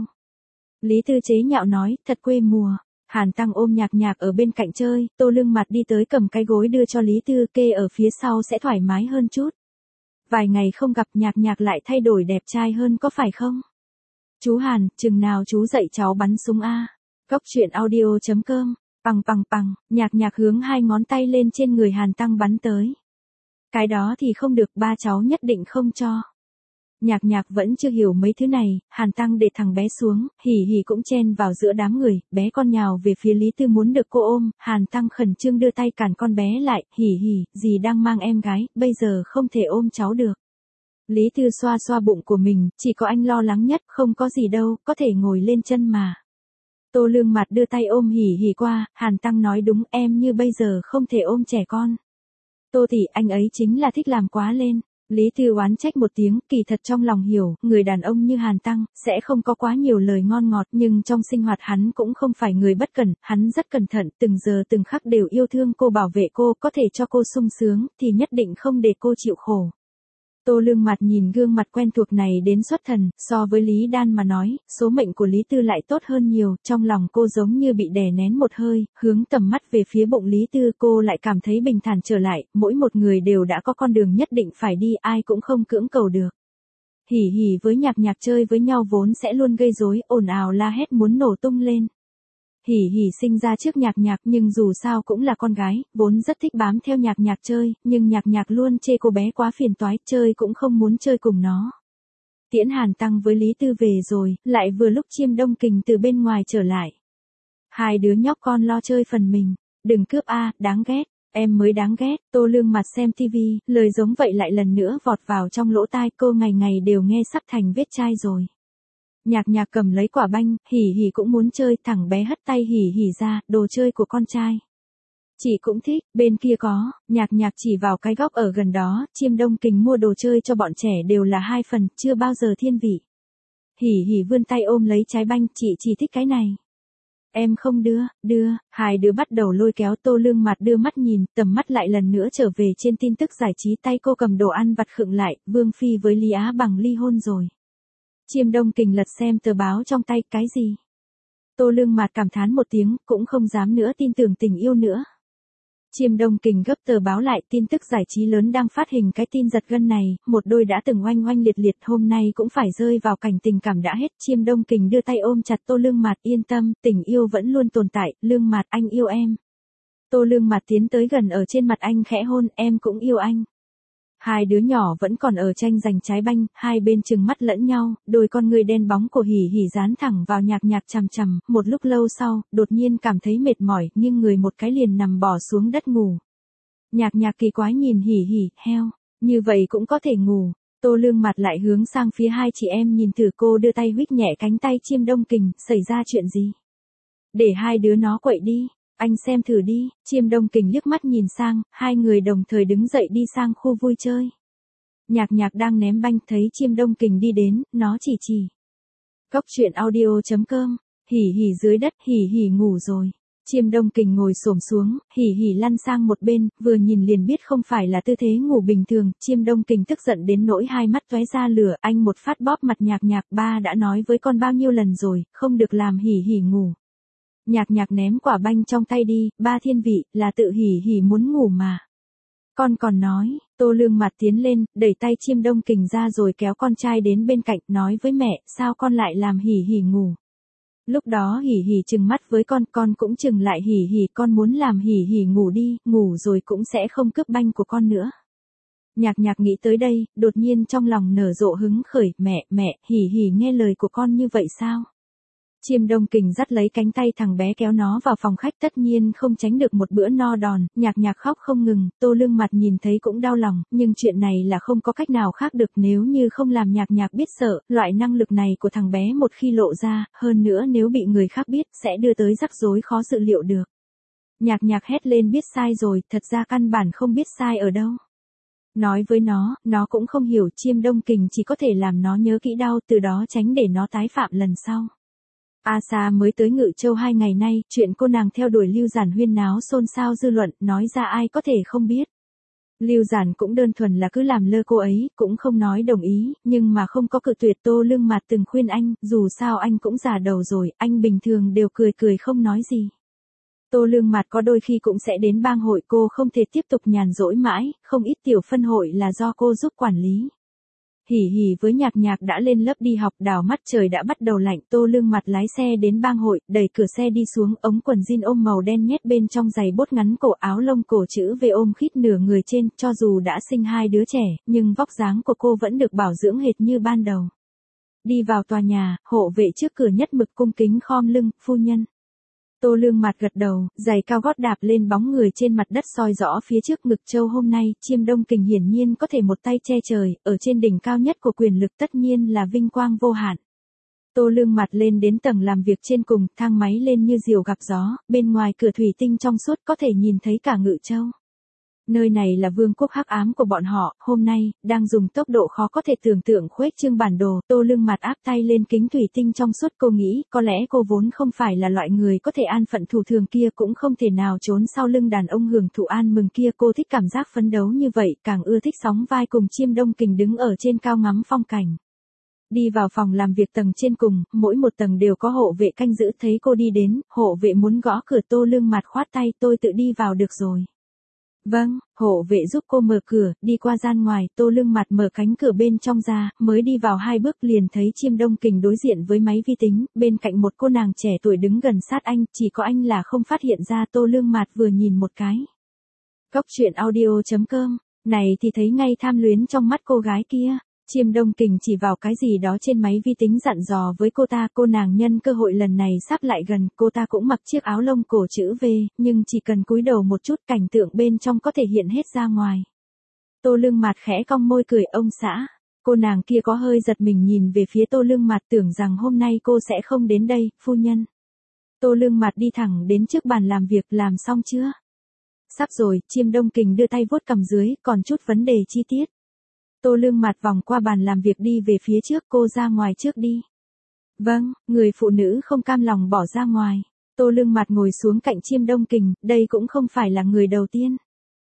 Lý Tư chế nhạo nói, thật quê mùa. Hàn Tăng ôm Nhạc Nhạc ở bên cạnh chơi, Tô Lương Mặt đi tới cầm cái gối đưa cho Lý Tư, kê ở phía sau sẽ thoải mái hơn chút. Vài ngày không gặp Nhạc Nhạc lại thay đổi đẹp trai hơn có phải không? Chú Hàn, chừng nào chú dạy cháu bắn súng a? Cốc truyện audio chấm com, bằng bằng bằng, Nhạc Nhạc hướng hai ngón tay lên trên người Hàn Tăng bắn tới. Cái đó thì không được, ba cháu nhất định không cho. Nhạc Nhạc vẫn chưa hiểu mấy thứ này, Hàn Tăng để thằng bé xuống, hỉ hỉ cũng chen vào giữa đám người, bé con nhào về phía Lý Tư muốn được cô ôm, Hàn Tăng khẩn trương đưa tay cản con bé lại, hỉ hỉ, dì đang mang em gái, bây giờ không thể ôm cháu được. Lý Tư xoa xoa bụng của mình, chỉ có anh lo lắng nhất, không có gì đâu, có thể ngồi lên chân mà. Tô Lương Mặt đưa tay ôm hỉ hỉ qua, Hàn Tăng nói đúng, em như bây giờ không thể ôm trẻ con. Tô tỷ, anh ấy chính là thích làm quá lên. Lý Tư oán trách một tiếng, kỳ thật trong lòng hiểu, người đàn ông như Hàn Tăng, sẽ không có quá nhiều lời ngon ngọt, nhưng trong sinh hoạt hắn cũng không phải người bất cẩn, hắn rất cẩn thận, từng giờ từng khắc đều yêu thương cô, bảo vệ cô, có thể cho cô sung sướng, thì nhất định không để cô chịu khổ. Tô Lương Mặt nhìn gương mặt quen thuộc này đến xuất thần, so với Lý Đan mà nói, số mệnh của Lý Tư lại tốt hơn nhiều, trong lòng cô giống như bị đè nén một hơi, hướng tầm mắt về phía bụng Lý Tư, cô lại cảm thấy bình thản trở lại, mỗi một người đều đã có con đường nhất định phải đi, ai cũng không cưỡng cầu được. Hỉ hỉ với Nhạc Nhạc chơi với nhau vốn sẽ luôn gây rối, ồn ào la hét muốn nổ tung lên. Hỉ hỉ sinh ra trước Nhạc Nhạc nhưng dù sao cũng là con gái, vốn rất thích bám theo Nhạc Nhạc chơi, nhưng Nhạc Nhạc luôn chê cô bé quá phiền toái, chơi cũng không muốn chơi cùng nó. Tiễn Hàn Tăng với Lý Tư về rồi, lại vừa lúc Chiêm Đông Kình từ bên ngoài trở lại. Hai đứa nhóc con lo chơi phần mình, đừng cướp a, đáng ghét, em mới đáng ghét. Tô Lương Mặt xem tivi, lời giống vậy lại lần nữa vọt vào trong lỗ tai cô, ngày ngày đều nghe sắp thành vết chai rồi. Nhạc Nhạc cầm lấy quả banh, hỉ hỉ cũng muốn chơi, thằng bé hất tay hỉ hỉ ra, đồ chơi của con trai. Chị cũng thích, bên kia có, Nhạc Nhạc chỉ vào cái góc ở gần đó, Chiêm Đông Kình mua đồ chơi cho bọn trẻ đều là hai phần, chưa bao giờ thiên vị. Hỉ hỉ vươn tay ôm lấy trái banh, chị chỉ thích cái này. Em không đưa, đưa, hai đứa bắt đầu lôi kéo. Tô Lương Mặt đưa mắt nhìn, tầm mắt lại lần nữa trở về trên tin tức giải trí, tay cô cầm đồ ăn vặt khựng lại, Vương Phi với Lý Á Bằng ly hôn rồi. Chiêm Đông Kình lật xem tờ báo trong tay, cái gì? Tô Lương Mặt cảm thán một tiếng, cũng không dám nữa tin tưởng tình yêu nữa. Chiêm Đông Kình gấp tờ báo lại, tin tức giải trí lớn đang phát hình cái tin giật gân này, một đôi đã từng oanh oanh liệt liệt hôm nay cũng phải rơi vào cảnh tình cảm đã hết. Chiêm Đông Kình đưa tay ôm chặt Tô Lương Mặt, yên tâm, tình yêu vẫn luôn tồn tại, Lương Mặt anh yêu em. Tô Lương Mặt tiến tới gần ở trên mặt anh khẽ hôn, em cũng yêu anh. Hai đứa nhỏ vẫn còn ở tranh giành trái banh, hai bên trừng mắt lẫn nhau, đôi con người đen bóng của Hỉ Hỉ dán thẳng vào Nhạc Nhạc chằm chằm, một lúc lâu sau, đột nhiên cảm thấy mệt mỏi, nhưng người một cái liền nằm bò xuống đất ngủ. Nhạc Nhạc kỳ quái nhìn Hỉ Hỉ, heo, như vậy cũng có thể ngủ. Tô Lương mặt lại hướng sang phía hai chị em nhìn thử, cô đưa tay huých nhẹ cánh tay Chiêm Đông Kình, xảy ra chuyện gì? Để hai đứa nó quậy đi, anh xem thử đi. Chiêm Đông Kình liếc mắt nhìn sang, hai người đồng thời đứng dậy đi sang khu vui chơi. Nhạc Nhạc đang ném banh, thấy Chiêm Đông Kình đi đến, nó chỉ chỉ. Cốc truyện audio chấm com, Hỉ Hỉ dưới đất, Hỉ Hỉ ngủ rồi. Chiêm Đông Kình ngồi xổm xuống, Hỉ Hỉ lăn sang một bên, vừa nhìn liền biết không phải là tư thế ngủ bình thường. Chiêm Đông Kình tức giận đến nỗi hai mắt tóe ra lửa, anh một phát bóp mặt Nhạc Nhạc, ba đã nói với con bao nhiêu lần rồi, không được làm Hỉ Hỉ ngủ. Nhạc Nhạc ném quả banh trong tay đi, ba thiên vị, là tự Hỉ Hỉ muốn ngủ mà. Con còn nói. Tô Lương mặt tiến lên, đẩy tay Chiêm Đông Kình ra rồi kéo con trai đến bên cạnh, nói với mẹ, sao con lại làm Hỉ Hỉ ngủ. Lúc đó Hỉ Hỉ trừng mắt với con, con cũng trừng lại Hỉ Hỉ, con muốn làm Hỉ Hỉ ngủ đi, ngủ rồi cũng sẽ không cướp banh của con nữa. Nhạc Nhạc nghĩ tới đây, đột nhiên trong lòng nở rộ hứng khởi, mẹ, mẹ, Hỉ Hỉ nghe lời của con như vậy sao? Chiêm Đông Kình dắt lấy cánh tay thằng bé kéo nó vào phòng khách, tất nhiên không tránh được một bữa no đòn. Nhạc Nhạc khóc không ngừng, Tô Lương mặt nhìn thấy cũng đau lòng, nhưng chuyện này là không có cách nào khác được, nếu như không làm Nhạc Nhạc biết sợ, loại năng lực này của thằng bé một khi lộ ra, hơn nữa nếu bị người khác biết, sẽ đưa tới rắc rối khó dự liệu được. Nhạc Nhạc hét lên biết sai rồi, thật ra căn bản không biết sai ở đâu. Nói với nó, nó cũng không hiểu, Chiêm Đông Kình chỉ có thể làm nó nhớ kỹ đau, từ đó tránh để nó tái phạm lần sau. A Sa mới tới Ngự Châu hai ngày nay, chuyện cô nàng theo đuổi Lưu Giản huyên náo xôn xao dư luận, nói ra ai có thể không biết. Lưu Giản cũng đơn thuần là cứ làm lơ cô ấy, cũng không nói đồng ý, nhưng mà không có cự tuyệt. Tô Lương Mạt từng khuyên anh, dù sao anh cũng già đầu rồi, anh bình thường đều cười cười không nói gì. Tô Lương Mạt có đôi khi cũng sẽ đến bang hội, cô không thể tiếp tục nhàn rỗi mãi, không ít tiểu phân hội là do cô giúp quản lý. Hỉ Hỉ với Nhạc Nhạc đã lên lớp đi học, đảo mắt trời đã bắt đầu lạnh. Tô Lương Mặt lái xe đến bang hội, đẩy cửa xe đi xuống, ống quần jean ôm màu đen nhét bên trong giày bốt ngắn cổ, áo lông cổ chữ V ôm khít nửa người trên. Cho dù đã sinh hai đứa trẻ, nhưng vóc dáng của cô vẫn được bảo dưỡng hệt như ban đầu. Đi vào tòa nhà, hộ vệ trước cửa nhất mực cung kính khom lưng, phu nhân. Tô Lương Mạt gật đầu, giày cao gót đạp lên bóng người trên mặt đất soi rõ phía trước Ngực Châu. Hôm nay, Chiêm Đông Kình hiển nhiên có thể một tay che trời, ở trên đỉnh cao nhất của quyền lực tất nhiên là vinh quang vô hạn. Tô Lương Mạt lên đến tầng làm việc trên cùng, thang máy lên như diều gặp gió, bên ngoài cửa thủy tinh trong suốt có thể nhìn thấy cả Ngự Châu. Nơi này là vương quốc hắc ám của bọn họ, hôm nay, đang dùng tốc độ khó có thể tưởng tượng khuếch trương bản đồ. Tô Lương Mạt áp tay lên kính thủy tinh trong suốt, cô nghĩ, có lẽ cô vốn không phải là loại người có thể an phận thủ thường kia, cũng không thể nào trốn sau lưng đàn ông hưởng thụ an mừng kia. Cô thích cảm giác phấn đấu như vậy, càng ưa thích sóng vai cùng Chiêm Đông Kình đứng ở trên cao ngắm phong cảnh. Đi vào phòng làm việc tầng trên cùng, mỗi một tầng đều có hộ vệ canh giữ. Thấy cô đi đến, hộ vệ muốn gõ cửa, Tô Lương Mạt khoát tay, tôi tự đi vào được rồi. Vâng, hộ vệ giúp cô mở cửa, đi qua gian ngoài. Tô Lương Mạt mở cánh cửa bên trong ra, mới đi vào hai bước liền thấy Chiêm Đông Kình đối diện với máy vi tính, bên cạnh một cô nàng trẻ tuổi đứng gần sát anh, chỉ có anh là không phát hiện ra. Tô Lương Mạt vừa nhìn một cái. Cốc truyện audio chấm com, này thì thấy ngay tham luyến trong mắt cô gái kia. Chiêm Đông Kình chỉ vào cái gì đó trên máy vi tính dặn dò với cô ta, cô nàng nhân cơ hội lần này sắp lại gần, cô ta cũng mặc chiếc áo lông cổ chữ V, nhưng chỉ cần cúi đầu một chút cảnh tượng bên trong có thể hiện hết ra ngoài. Tô Lương Mạt khẽ cong môi cười, ông xã. Cô nàng kia có hơi giật mình nhìn về phía Tô Lương Mạt, tưởng rằng hôm nay cô sẽ không đến đây, phu nhân. Tô Lương Mạt đi thẳng đến trước bàn làm việc, làm xong chưa? Sắp rồi. Chiêm Đông Kình đưa tay vuốt cằm dưới, còn chút vấn đề chi tiết. Tô Lương Mạt vòng qua bàn làm việc đi về phía trước, cô ra ngoài trước đi. Vâng, người phụ nữ không cam lòng bỏ ra ngoài. Tô Lương Mạt ngồi xuống cạnh Chiêm Đông Kình, đây cũng không phải là người đầu tiên.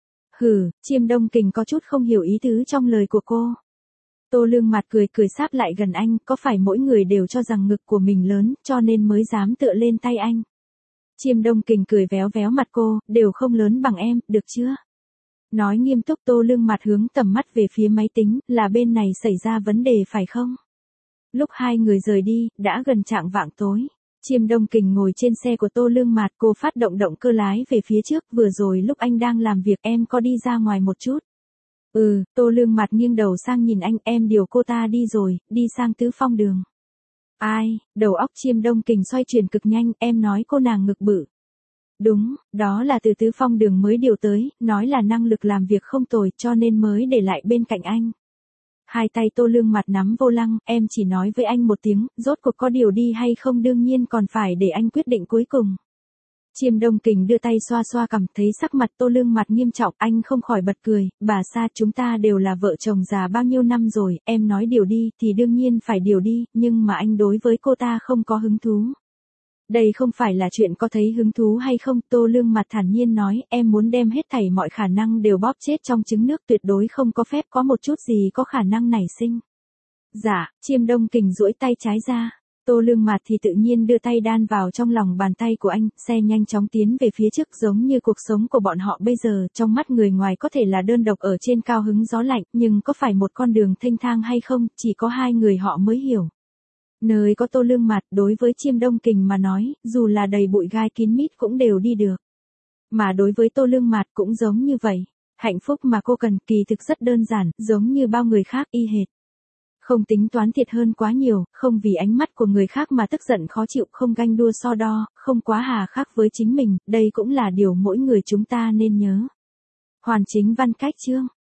Hừ, Chiêm Đông Kình có chút không hiểu ý tứ trong lời của cô. Tô Lương Mạt cười cười sáp lại gần anh, có phải mỗi người đều cho rằng ngực của mình lớn, cho nên mới dám tựa lên tay anh. Chiêm Đông Kình cười véo véo mặt cô, đều không lớn bằng em, được chưa? Nói nghiêm túc. Tô Lương Mạt hướng tầm mắt về phía máy tính, là bên này xảy ra vấn đề phải không? Lúc hai người rời đi, đã gần chạng vạng tối. Chiêm Đông Kình ngồi trên xe của Tô Lương Mạt, cô phát động động cơ lái về phía trước, vừa rồi lúc anh đang làm việc em có đi ra ngoài một chút. Ừ, Tô Lương mặt nghiêng đầu sang nhìn anh, em điều cô ta đi rồi, đi sang Tứ Phong đường. Ai, đầu óc Chiêm Đông Kình xoay chuyển cực nhanh, em nói cô nàng ngực bự. Đúng, đó là từ Tứ Phong đường mới điều tới, nói là năng lực làm việc không tồi cho nên mới để lại bên cạnh anh. Hai tay Tô Lương mặt nắm vô lăng, em chỉ nói với anh một tiếng, rốt cuộc có điều đi hay không đương nhiên còn phải để anh quyết định cuối cùng. Chiêm Đông Kình đưa tay xoa xoa cằm, thấy sắc mặt Tô Lương mặt nghiêm trọng, anh không khỏi bật cười, bà Sa chúng ta đều là vợ chồng già bao nhiêu năm rồi, em nói điều đi thì đương nhiên phải điều đi, nhưng mà anh đối với cô ta không có hứng thú. Đây không phải là chuyện có thấy hứng thú hay không, Tô Lương mặt thản nhiên nói, em muốn đem hết thảy mọi khả năng đều bóp chết trong trứng nước, tuyệt đối không có phép có một chút gì có khả năng nảy sinh. Dạ, Chiêm Đông Kình duỗi tay trái ra. Tô Lương mặt thì tự nhiên đưa tay đan vào trong lòng bàn tay của anh, xe nhanh chóng tiến về phía trước giống như cuộc sống của bọn họ bây giờ, trong mắt người ngoài có thể là đơn độc ở trên cao hứng gió lạnh, nhưng có phải một con đường thênh thang hay không, chỉ có hai người họ mới hiểu. Nơi có Tô Lương mặt đối với Chiêm Đông Kình mà nói, dù là đầy bụi gai kín mít cũng đều đi được. Mà đối với Tô Lương mặt cũng giống như vậy, hạnh phúc mà cô cần kỳ thực rất đơn giản, giống như bao người khác y hệt. Không tính toán thiệt hơn quá nhiều, không vì ánh mắt của người khác mà tức giận khó chịu, không ganh đua so đo, không quá hà khắc với chính mình, đây cũng là điều mỗi người chúng ta nên nhớ. Hoàn chính văn cách chương